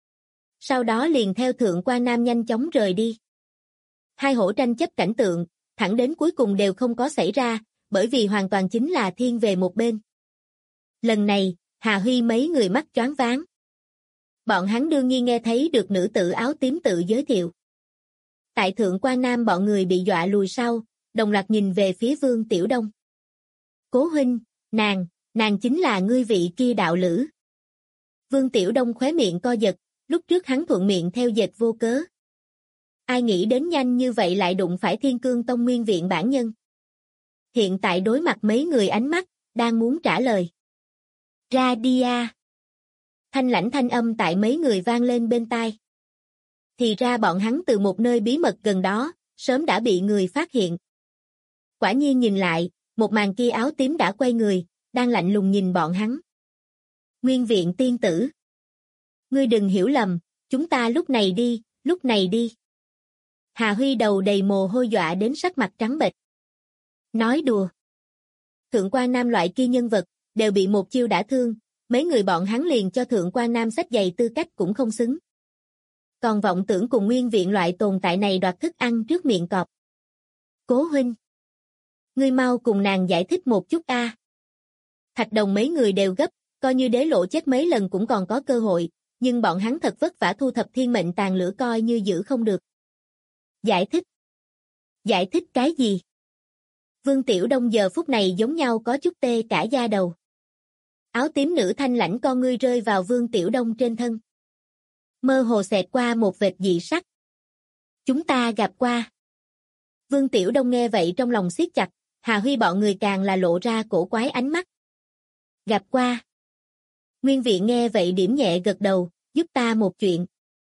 Sau đó liền theo thượng quan Nam nhanh chóng rời đi. Hai hổ tranh chấp cảnh tượng, thẳng đến cuối cùng đều không có xảy ra, bởi vì hoàn toàn chính là thiên về một bên. Lần này, Hà Huy mấy người mắt choáng váng. Bọn hắn đương nhiên nghe thấy được nữ tử áo tím tự giới thiệu. Tại thượng quan Nam bọn người bị dọa lùi sau, đồng loạt nhìn về phía Vương Tiểu Đông. Cố huynh, nàng chính là ngươi vị kia đạo lữ. Vương Tiểu Đông khóe miệng co giật, lúc trước hắn thuận miệng theo dệt vô cớ. Ai nghĩ đến nhanh như vậy lại đụng phải Thiên Cương Tông nguyên viện bản nhân. Hiện tại đối mặt mấy người ánh mắt, đang muốn trả lời. Radia. Thanh lãnh thanh âm tại mấy người vang lên bên tai. Thì ra bọn hắn từ một nơi bí mật gần đó, sớm đã bị người phát hiện. Quả nhiên nhìn lại, một màn kia áo tím đã quay người, đang lạnh lùng nhìn bọn hắn. Nguyên viện tiên tử. Ngươi đừng hiểu lầm, chúng ta lúc này đi. Hà Huy đầu đầy mồ hôi dọa đến sắc mặt trắng bệch. Nói đùa. Thượng quan Nam loại kia nhân vật, đều bị một chiêu đả thương, mấy người bọn hắn liền cho Thượng quan Nam xách giày tư cách cũng không xứng. Còn vọng tưởng cùng nguyên viện loại tồn tại này đoạt thức ăn trước miệng cọp. Cố huynh. Ngươi mau cùng nàng giải thích một chút a. Thạch Đồng mấy người đều gấp, coi như đế lộ chết mấy lần cũng còn có cơ hội, nhưng bọn hắn thật vất vả thu thập thiên mệnh tàn lửa coi như giữ không được. Giải thích? Giải thích cái gì? Vương Tiểu Đông giờ phút này giống nhau có chút tê cả da đầu. Áo tím nữ thanh lãnh con ngươi rơi vào Vương Tiểu Đông trên thân. Mơ hồ xẹt qua một vệt dị sắc. Chúng ta gặp qua. Vương Tiểu Đông nghe vậy trong lòng siết chặt, Hà Huy bọn người càng là lộ ra cổ quái ánh mắt. Gặp qua. Nguyên viện nghe vậy điểm nhẹ gật đầu, giúp ta một chuyện.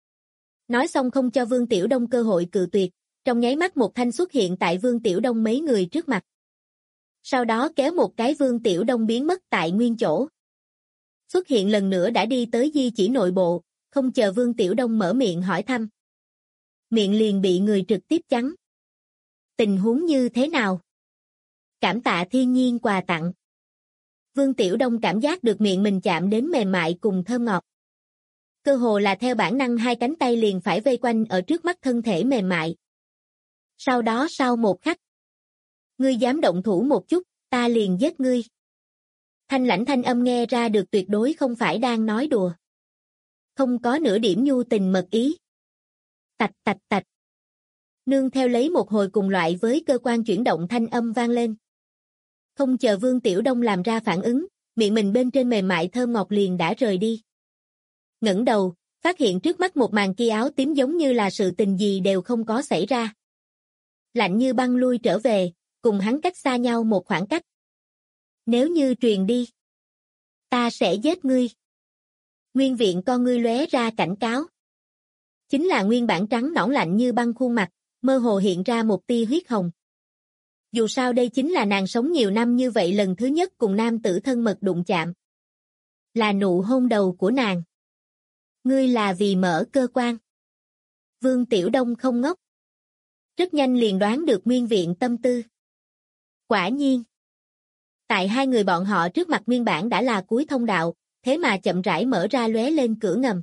Nói xong không cho Vương Tiểu Đông cơ hội cự tuyệt, trong nháy mắt một thanh xuất hiện tại Vương Tiểu Đông mấy người trước mặt. Sau đó kéo một cái Vương Tiểu Đông biến mất tại nguyên chỗ. Xuất hiện lần nữa đã đi tới di chỉ nội bộ, không chờ Vương Tiểu Đông mở miệng hỏi thăm. Miệng liền bị người trực tiếp chắn. Tình huống như thế nào? Cảm tạ thiên nhiên quà tặng. Vương Tiểu Đông cảm giác được miệng mình chạm đến mềm mại cùng thơm ngọt. Cơ hồ là theo bản năng hai cánh tay liền phải vây quanh ở trước mắt thân thể mềm mại. Sau đó sau một khắc. Ngươi dám động thủ một chút, ta liền giết ngươi. Thanh lãnh thanh âm nghe ra được tuyệt đối không phải đang nói đùa. Không có nửa điểm nhu tình mật ý. Tạch tạch tạch. Nương theo lấy một hồi cùng loại với cơ quan chuyển động thanh âm vang lên. Không chờ Vương Tiểu Đông làm ra phản ứng, miệng mình bên trên mềm mại thơm ngọt liền đã rời đi. Ngẩng đầu, phát hiện trước mắt một màn kia áo tím giống như là sự tình gì đều không có xảy ra. Lạnh như băng lui trở về, cùng hắn cách xa nhau một khoảng cách. Nếu như truyền đi, ta sẽ giết ngươi. Nguyên viện con ngươi lóe ra cảnh cáo. Chính là nguyên bản trắng nõn lạnh như băng khuôn mặt, mơ hồ hiện ra một tia huyết hồng. Dù sao đây chính là nàng sống nhiều năm như vậy lần thứ nhất cùng nam tử thân mật đụng chạm. Là nụ hôn đầu của nàng. Ngươi là vì mở cơ quan. Vương Tiểu Đông không ngốc. Rất nhanh liền đoán được nguyên viện tâm tư. Quả nhiên. Tại hai người bọn họ trước mặt nguyên bản đã là cuối thông đạo, thế mà chậm rãi mở ra lóe lên cửa ngầm.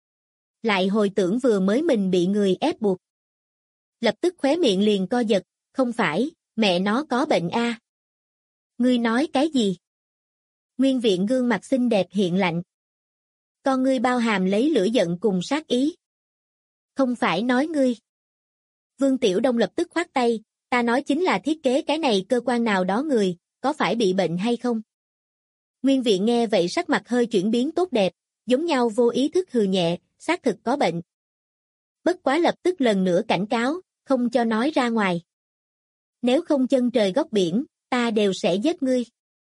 Lại hồi tưởng vừa mới mình bị người ép buộc. Lập tức khóe miệng liền co giật, không phải, mẹ nó có bệnh a. Ngươi nói cái gì? Nguyên viện gương mặt xinh đẹp hiện lạnh. Con ngươi bao hàm lấy lửa giận cùng sát ý. Không phải nói ngươi. Vương Tiểu Đông lập tức khoát tay, ta nói chính là thiết kế cái này cơ quan nào đó người, có phải bị bệnh hay không? Nguyên viện nghe vậy sắc mặt hơi chuyển biến tốt đẹp, giống nhau vô ý thức hừ nhẹ, xác thực có bệnh. Bất quá lập tức lần nữa cảnh cáo, không cho nói ra ngoài. Nếu không chân trời góc biển, ta đều sẽ giết ngươi.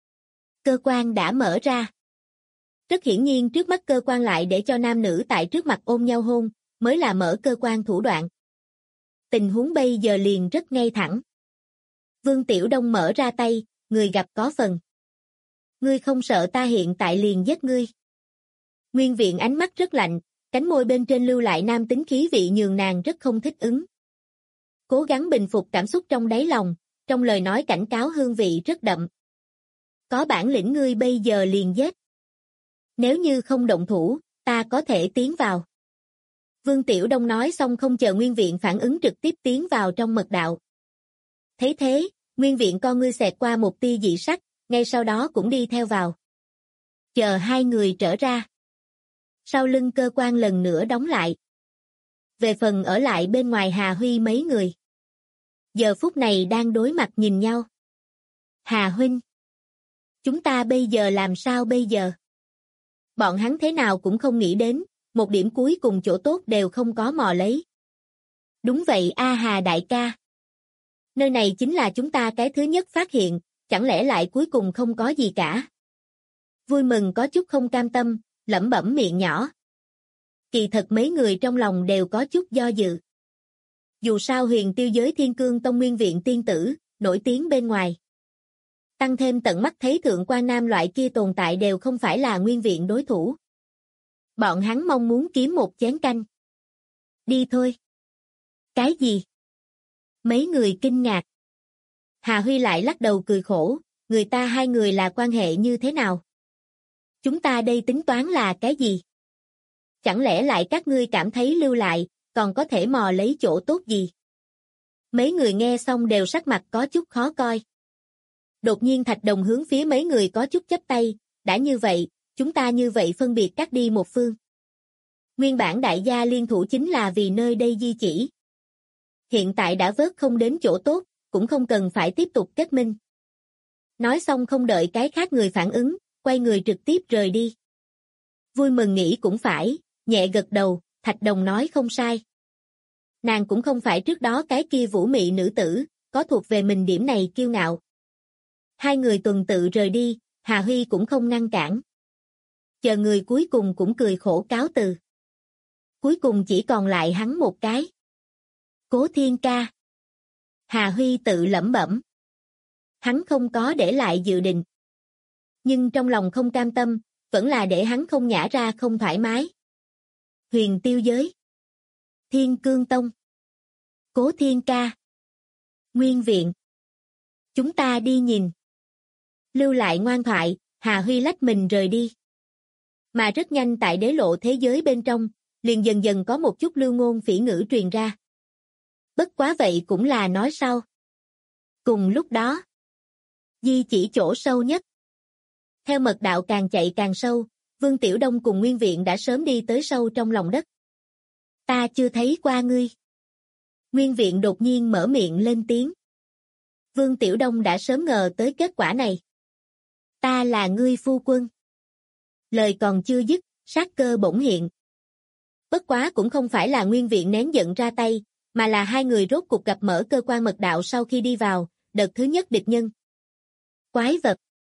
Cơ quan đã mở ra. Rất hiển nhiên trước mắt cơ quan lại để cho nam nữ tại trước mặt ôm nhau hôn, mới là mở cơ quan thủ đoạn. Tình huống bây giờ liền rất ngay thẳng. Vương Tiểu Đông mở ra tay, người gặp có phần. Ngươi không sợ ta hiện tại liền giết ngươi. Nguyên viện ánh mắt rất lạnh, cánh môi bên trên lưu lại nam tính khí vị nhường nàng rất không thích ứng. Cố gắng bình phục cảm xúc trong đáy lòng, trong lời nói cảnh cáo hương vị rất đậm. Có bản lĩnh ngươi bây giờ liền giết. Nếu như không động thủ, ta có thể tiến vào. Vương Tiểu Đông nói xong không chờ Nguyên viện phản ứng trực tiếp tiến vào trong mật đạo. Thấy thế, Nguyên viện con ngươi xẹt qua một tia dị sắc, ngay sau đó cũng đi theo vào. Chờ hai người trở ra. Sau lưng cơ quan lần nữa đóng lại. Về phần ở lại bên ngoài Hà Huy mấy người. Giờ phút này đang đối mặt nhìn nhau. Hà huynh. Chúng ta bây giờ làm sao bây giờ? Bọn hắn thế nào cũng không nghĩ đến, một điểm cuối cùng chỗ tốt đều không có mò lấy. Đúng vậy a Hà đại ca. Nơi này chính là chúng ta cái thứ nhất phát hiện, chẳng lẽ lại cuối cùng không có gì cả. Vui mừng có chút không cam tâm, lẩm bẩm miệng nhỏ. Kỳ thật mấy người trong lòng đều có chút do dự. Dù sao huyền tiêu giới Thiên Cương Tông nguyên viện tiên tử, nổi tiếng bên ngoài. Tăng thêm tận mắt thấy Thượng Quan Nam loại kia tồn tại đều không phải là nguyên viện đối thủ. Bọn hắn mong muốn kiếm một chén canh. Đi thôi. Cái gì? Mấy người kinh ngạc. Hà Huy lại lắc đầu cười khổ, người ta hai người là quan hệ như thế nào? Chúng ta đây tính toán là cái gì? Chẳng lẽ lại các ngươi cảm thấy lưu lại, còn có thể mò lấy chỗ tốt gì? Mấy người nghe xong đều sắc mặt có chút khó coi. Đột nhiên Thạch Đồng hướng phía mấy người có chút chắp tay, đã như vậy, chúng ta như vậy phân biệt cắt đi một phương. Nguyên bản đại gia liên thủ chính là vì nơi đây di chỉ. Hiện tại đã vớt không đến chỗ tốt, cũng không cần phải tiếp tục kết minh. Nói xong không đợi cái khác người phản ứng, quay người trực tiếp rời đi. Vui mừng nghĩ cũng phải, nhẹ gật đầu, Thạch Đồng nói không sai. Nàng cũng không phải trước đó cái kia vũ mị nữ tử, có thuộc về mình điểm này kiêu ngạo. Hai người tuần tự rời đi, Hà Huy cũng không ngăn cản. Chờ người cuối cùng cũng cười khổ cáo từ. Cuối cùng chỉ còn lại hắn một cái. Cố Thiên ca. Hà Huy tự lẩm bẩm. Hắn không có để lại dự định. Nhưng trong lòng không cam tâm, vẫn là để hắn không nhả ra không thoải mái. Huyền tiêu giới. Thiên Cương Tông. Cố Thiên ca. Nguyên viện. Chúng ta đi nhìn. Lưu lại ngoan thoại, Hà Huy lách mình rời đi. Mà rất nhanh tại đế lộ thế giới bên trong, liền dần dần có một chút lưu ngôn phỉ ngữ truyền ra. Bất quá vậy cũng là nói sau. Cùng lúc đó, di chỉ chỗ sâu nhất. Theo mật đạo càng chạy càng sâu, Vương Tiểu Đông cùng Nguyên Viện đã sớm đi tới sâu trong lòng đất. Ta chưa thấy qua ngươi. Nguyên Viện đột nhiên mở miệng lên tiếng. Vương Tiểu Đông đã sớm ngờ tới kết quả này. Ta là ngươi phu quân. Lời còn chưa dứt, sát cơ bỗng hiện. Bất quá cũng không phải là Nguyên Viện nén giận ra tay, mà là hai người rốt cuộc gặp mở cơ quan mật đạo sau khi đi vào, đợt thứ nhất địch nhân. Quái vật.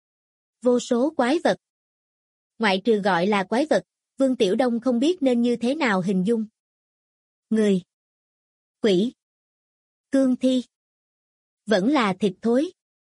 Vô số quái vật. Ngoại trừ gọi là quái vật, Vương Tiểu Đông không biết nên như thế nào hình dung. Người. Quỷ. Cương thi. Vẫn là thịt thối.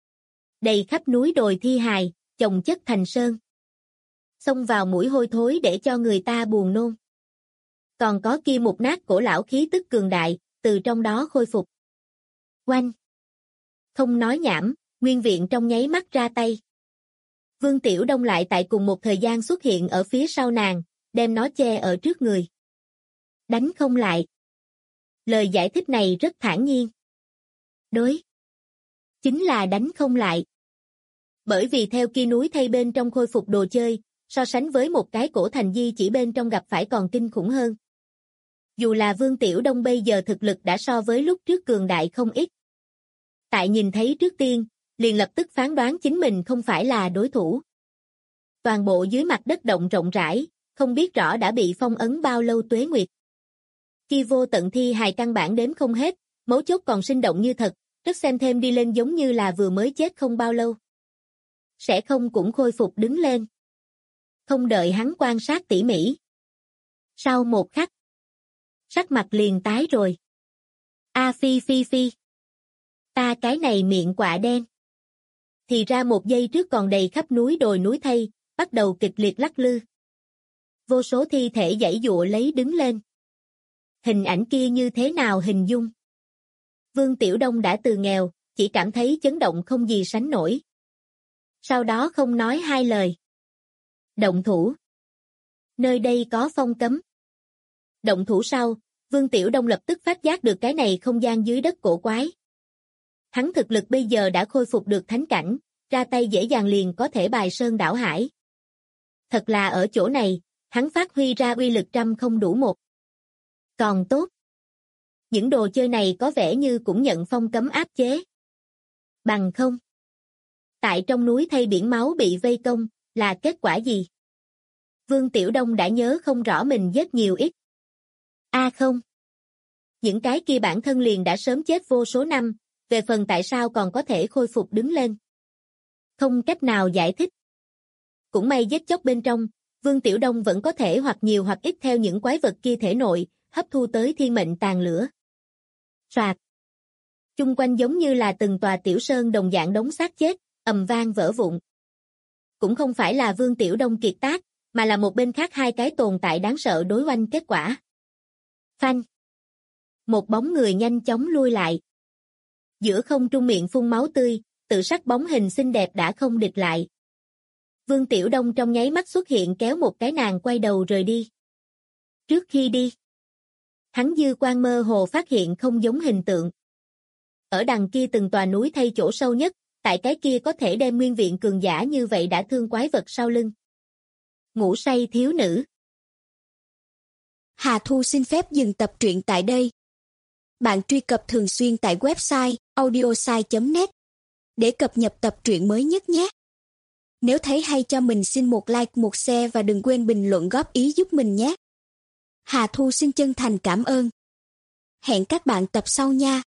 Đầy khắp núi đồi thi hài, chồng chất thành sơn. Xông vào mũi hôi thối để cho người ta buồn nôn. Còn có kia một nát cổ lão khí tức cường đại, từ trong đó khôi phục. Oanh. Không nói nhảm, Nguyên Viện trong nháy mắt ra tay. Vương Tiểu Đông lại tại cùng một thời gian xuất hiện ở phía sau nàng, đem nó che ở trước người. Đánh không lại. Lời giải thích này rất thản nhiên. Đối. Chính là đánh không lại. Bởi vì theo kia núi thay bên trong khôi phục đồ chơi, so sánh với một cái cổ thành di chỉ bên trong gặp phải còn kinh khủng hơn. Dù là Vương Tiểu Đông bây giờ thực lực đã so với lúc trước cường đại không ít. Tại nhìn thấy trước tiên, liền lập tức phán đoán chính mình không phải là đối thủ. Toàn bộ dưới mặt đất động rộng rãi, không biết rõ đã bị phong ấn bao lâu tuế nguyệt. Khi vô tận thi hài căn bản đếm không hết, mấu chốt còn sinh động như thật, rất xem thêm đi lên giống như là vừa mới chết không bao lâu. Sẽ không cũng khôi phục đứng lên. Không đợi hắn quan sát tỉ mỉ. Sau một khắc, sắc mặt liền tái rồi. A phi phi phi. Ta cái này miệng quạ đen. Thì ra một giây trước còn đầy khắp núi đồi núi thây, bắt đầu kịch liệt lắc lư. Vô số thi thể giãy giụa lấy đứng lên. Hình ảnh kia như thế nào hình dung? Vương Tiểu Đông đã từ nghèo, chỉ cảm thấy chấn động không gì sánh nổi. Sau đó không nói hai lời. Động thủ. Nơi đây có phong cấm. Động thủ sau, Vương Tiểu Đông lập tức phát giác được cái này không gian dưới đất cổ quái. Hắn thực lực bây giờ đã khôi phục được thánh cảnh, ra tay dễ dàng liền có thể bài sơn đảo hải. Thật là ở chỗ này, hắn phát huy ra uy lực trăm không đủ một. Còn tốt. Những đồ chơi này có vẻ như cũng nhận phong cấm áp chế. Bằng không. Tại trong núi thay biển máu bị vây công, là kết quả gì? Vương Tiểu Đông đã nhớ không rõ mình giết nhiều ít. Không. Những cái kia bản thân liền đã sớm chết vô số năm, về phần tại sao còn có thể khôi phục đứng lên. Không cách nào giải thích. Cũng may giết chóc bên trong, Vương Tiểu Đông vẫn có thể hoặc nhiều hoặc ít theo những quái vật kia thể nội, hấp thu tới thiên mệnh tàn lửa. Soạt. Chung quanh giống như là từng tòa tiểu sơn đồng dạng đống xác chết, ầm vang vỡ vụn. Cũng không phải là Vương Tiểu Đông kiệt tác, mà là một bên khác hai cái tồn tại đáng sợ đối oanh kết quả. Phanh. Một bóng người nhanh chóng lui lại. Giữa không trung miệng phun máu tươi, tự sắc bóng hình xinh đẹp đã không địch lại. Vương Tiểu Đông trong nháy mắt xuất hiện kéo một cái nàng quay đầu rời đi. Trước khi đi, hắn dư quan mơ hồ phát hiện không giống hình tượng. Ở đằng kia từng tòa núi thay chỗ sâu nhất, tại cái kia có thể đem nguyên viện cường giả như vậy đã thương quái vật sau lưng. Ngủ say thiếu nữ. Hà Thu xin phép dừng tập truyện tại đây. Bạn truy cập thường xuyên tại website audiosai.net để cập nhật tập truyện mới nhất nhé. Nếu thấy hay cho mình xin một like, một share và đừng quên bình luận góp ý giúp mình nhé. Hà Thu xin chân thành cảm ơn. Hẹn các bạn tập sau nha.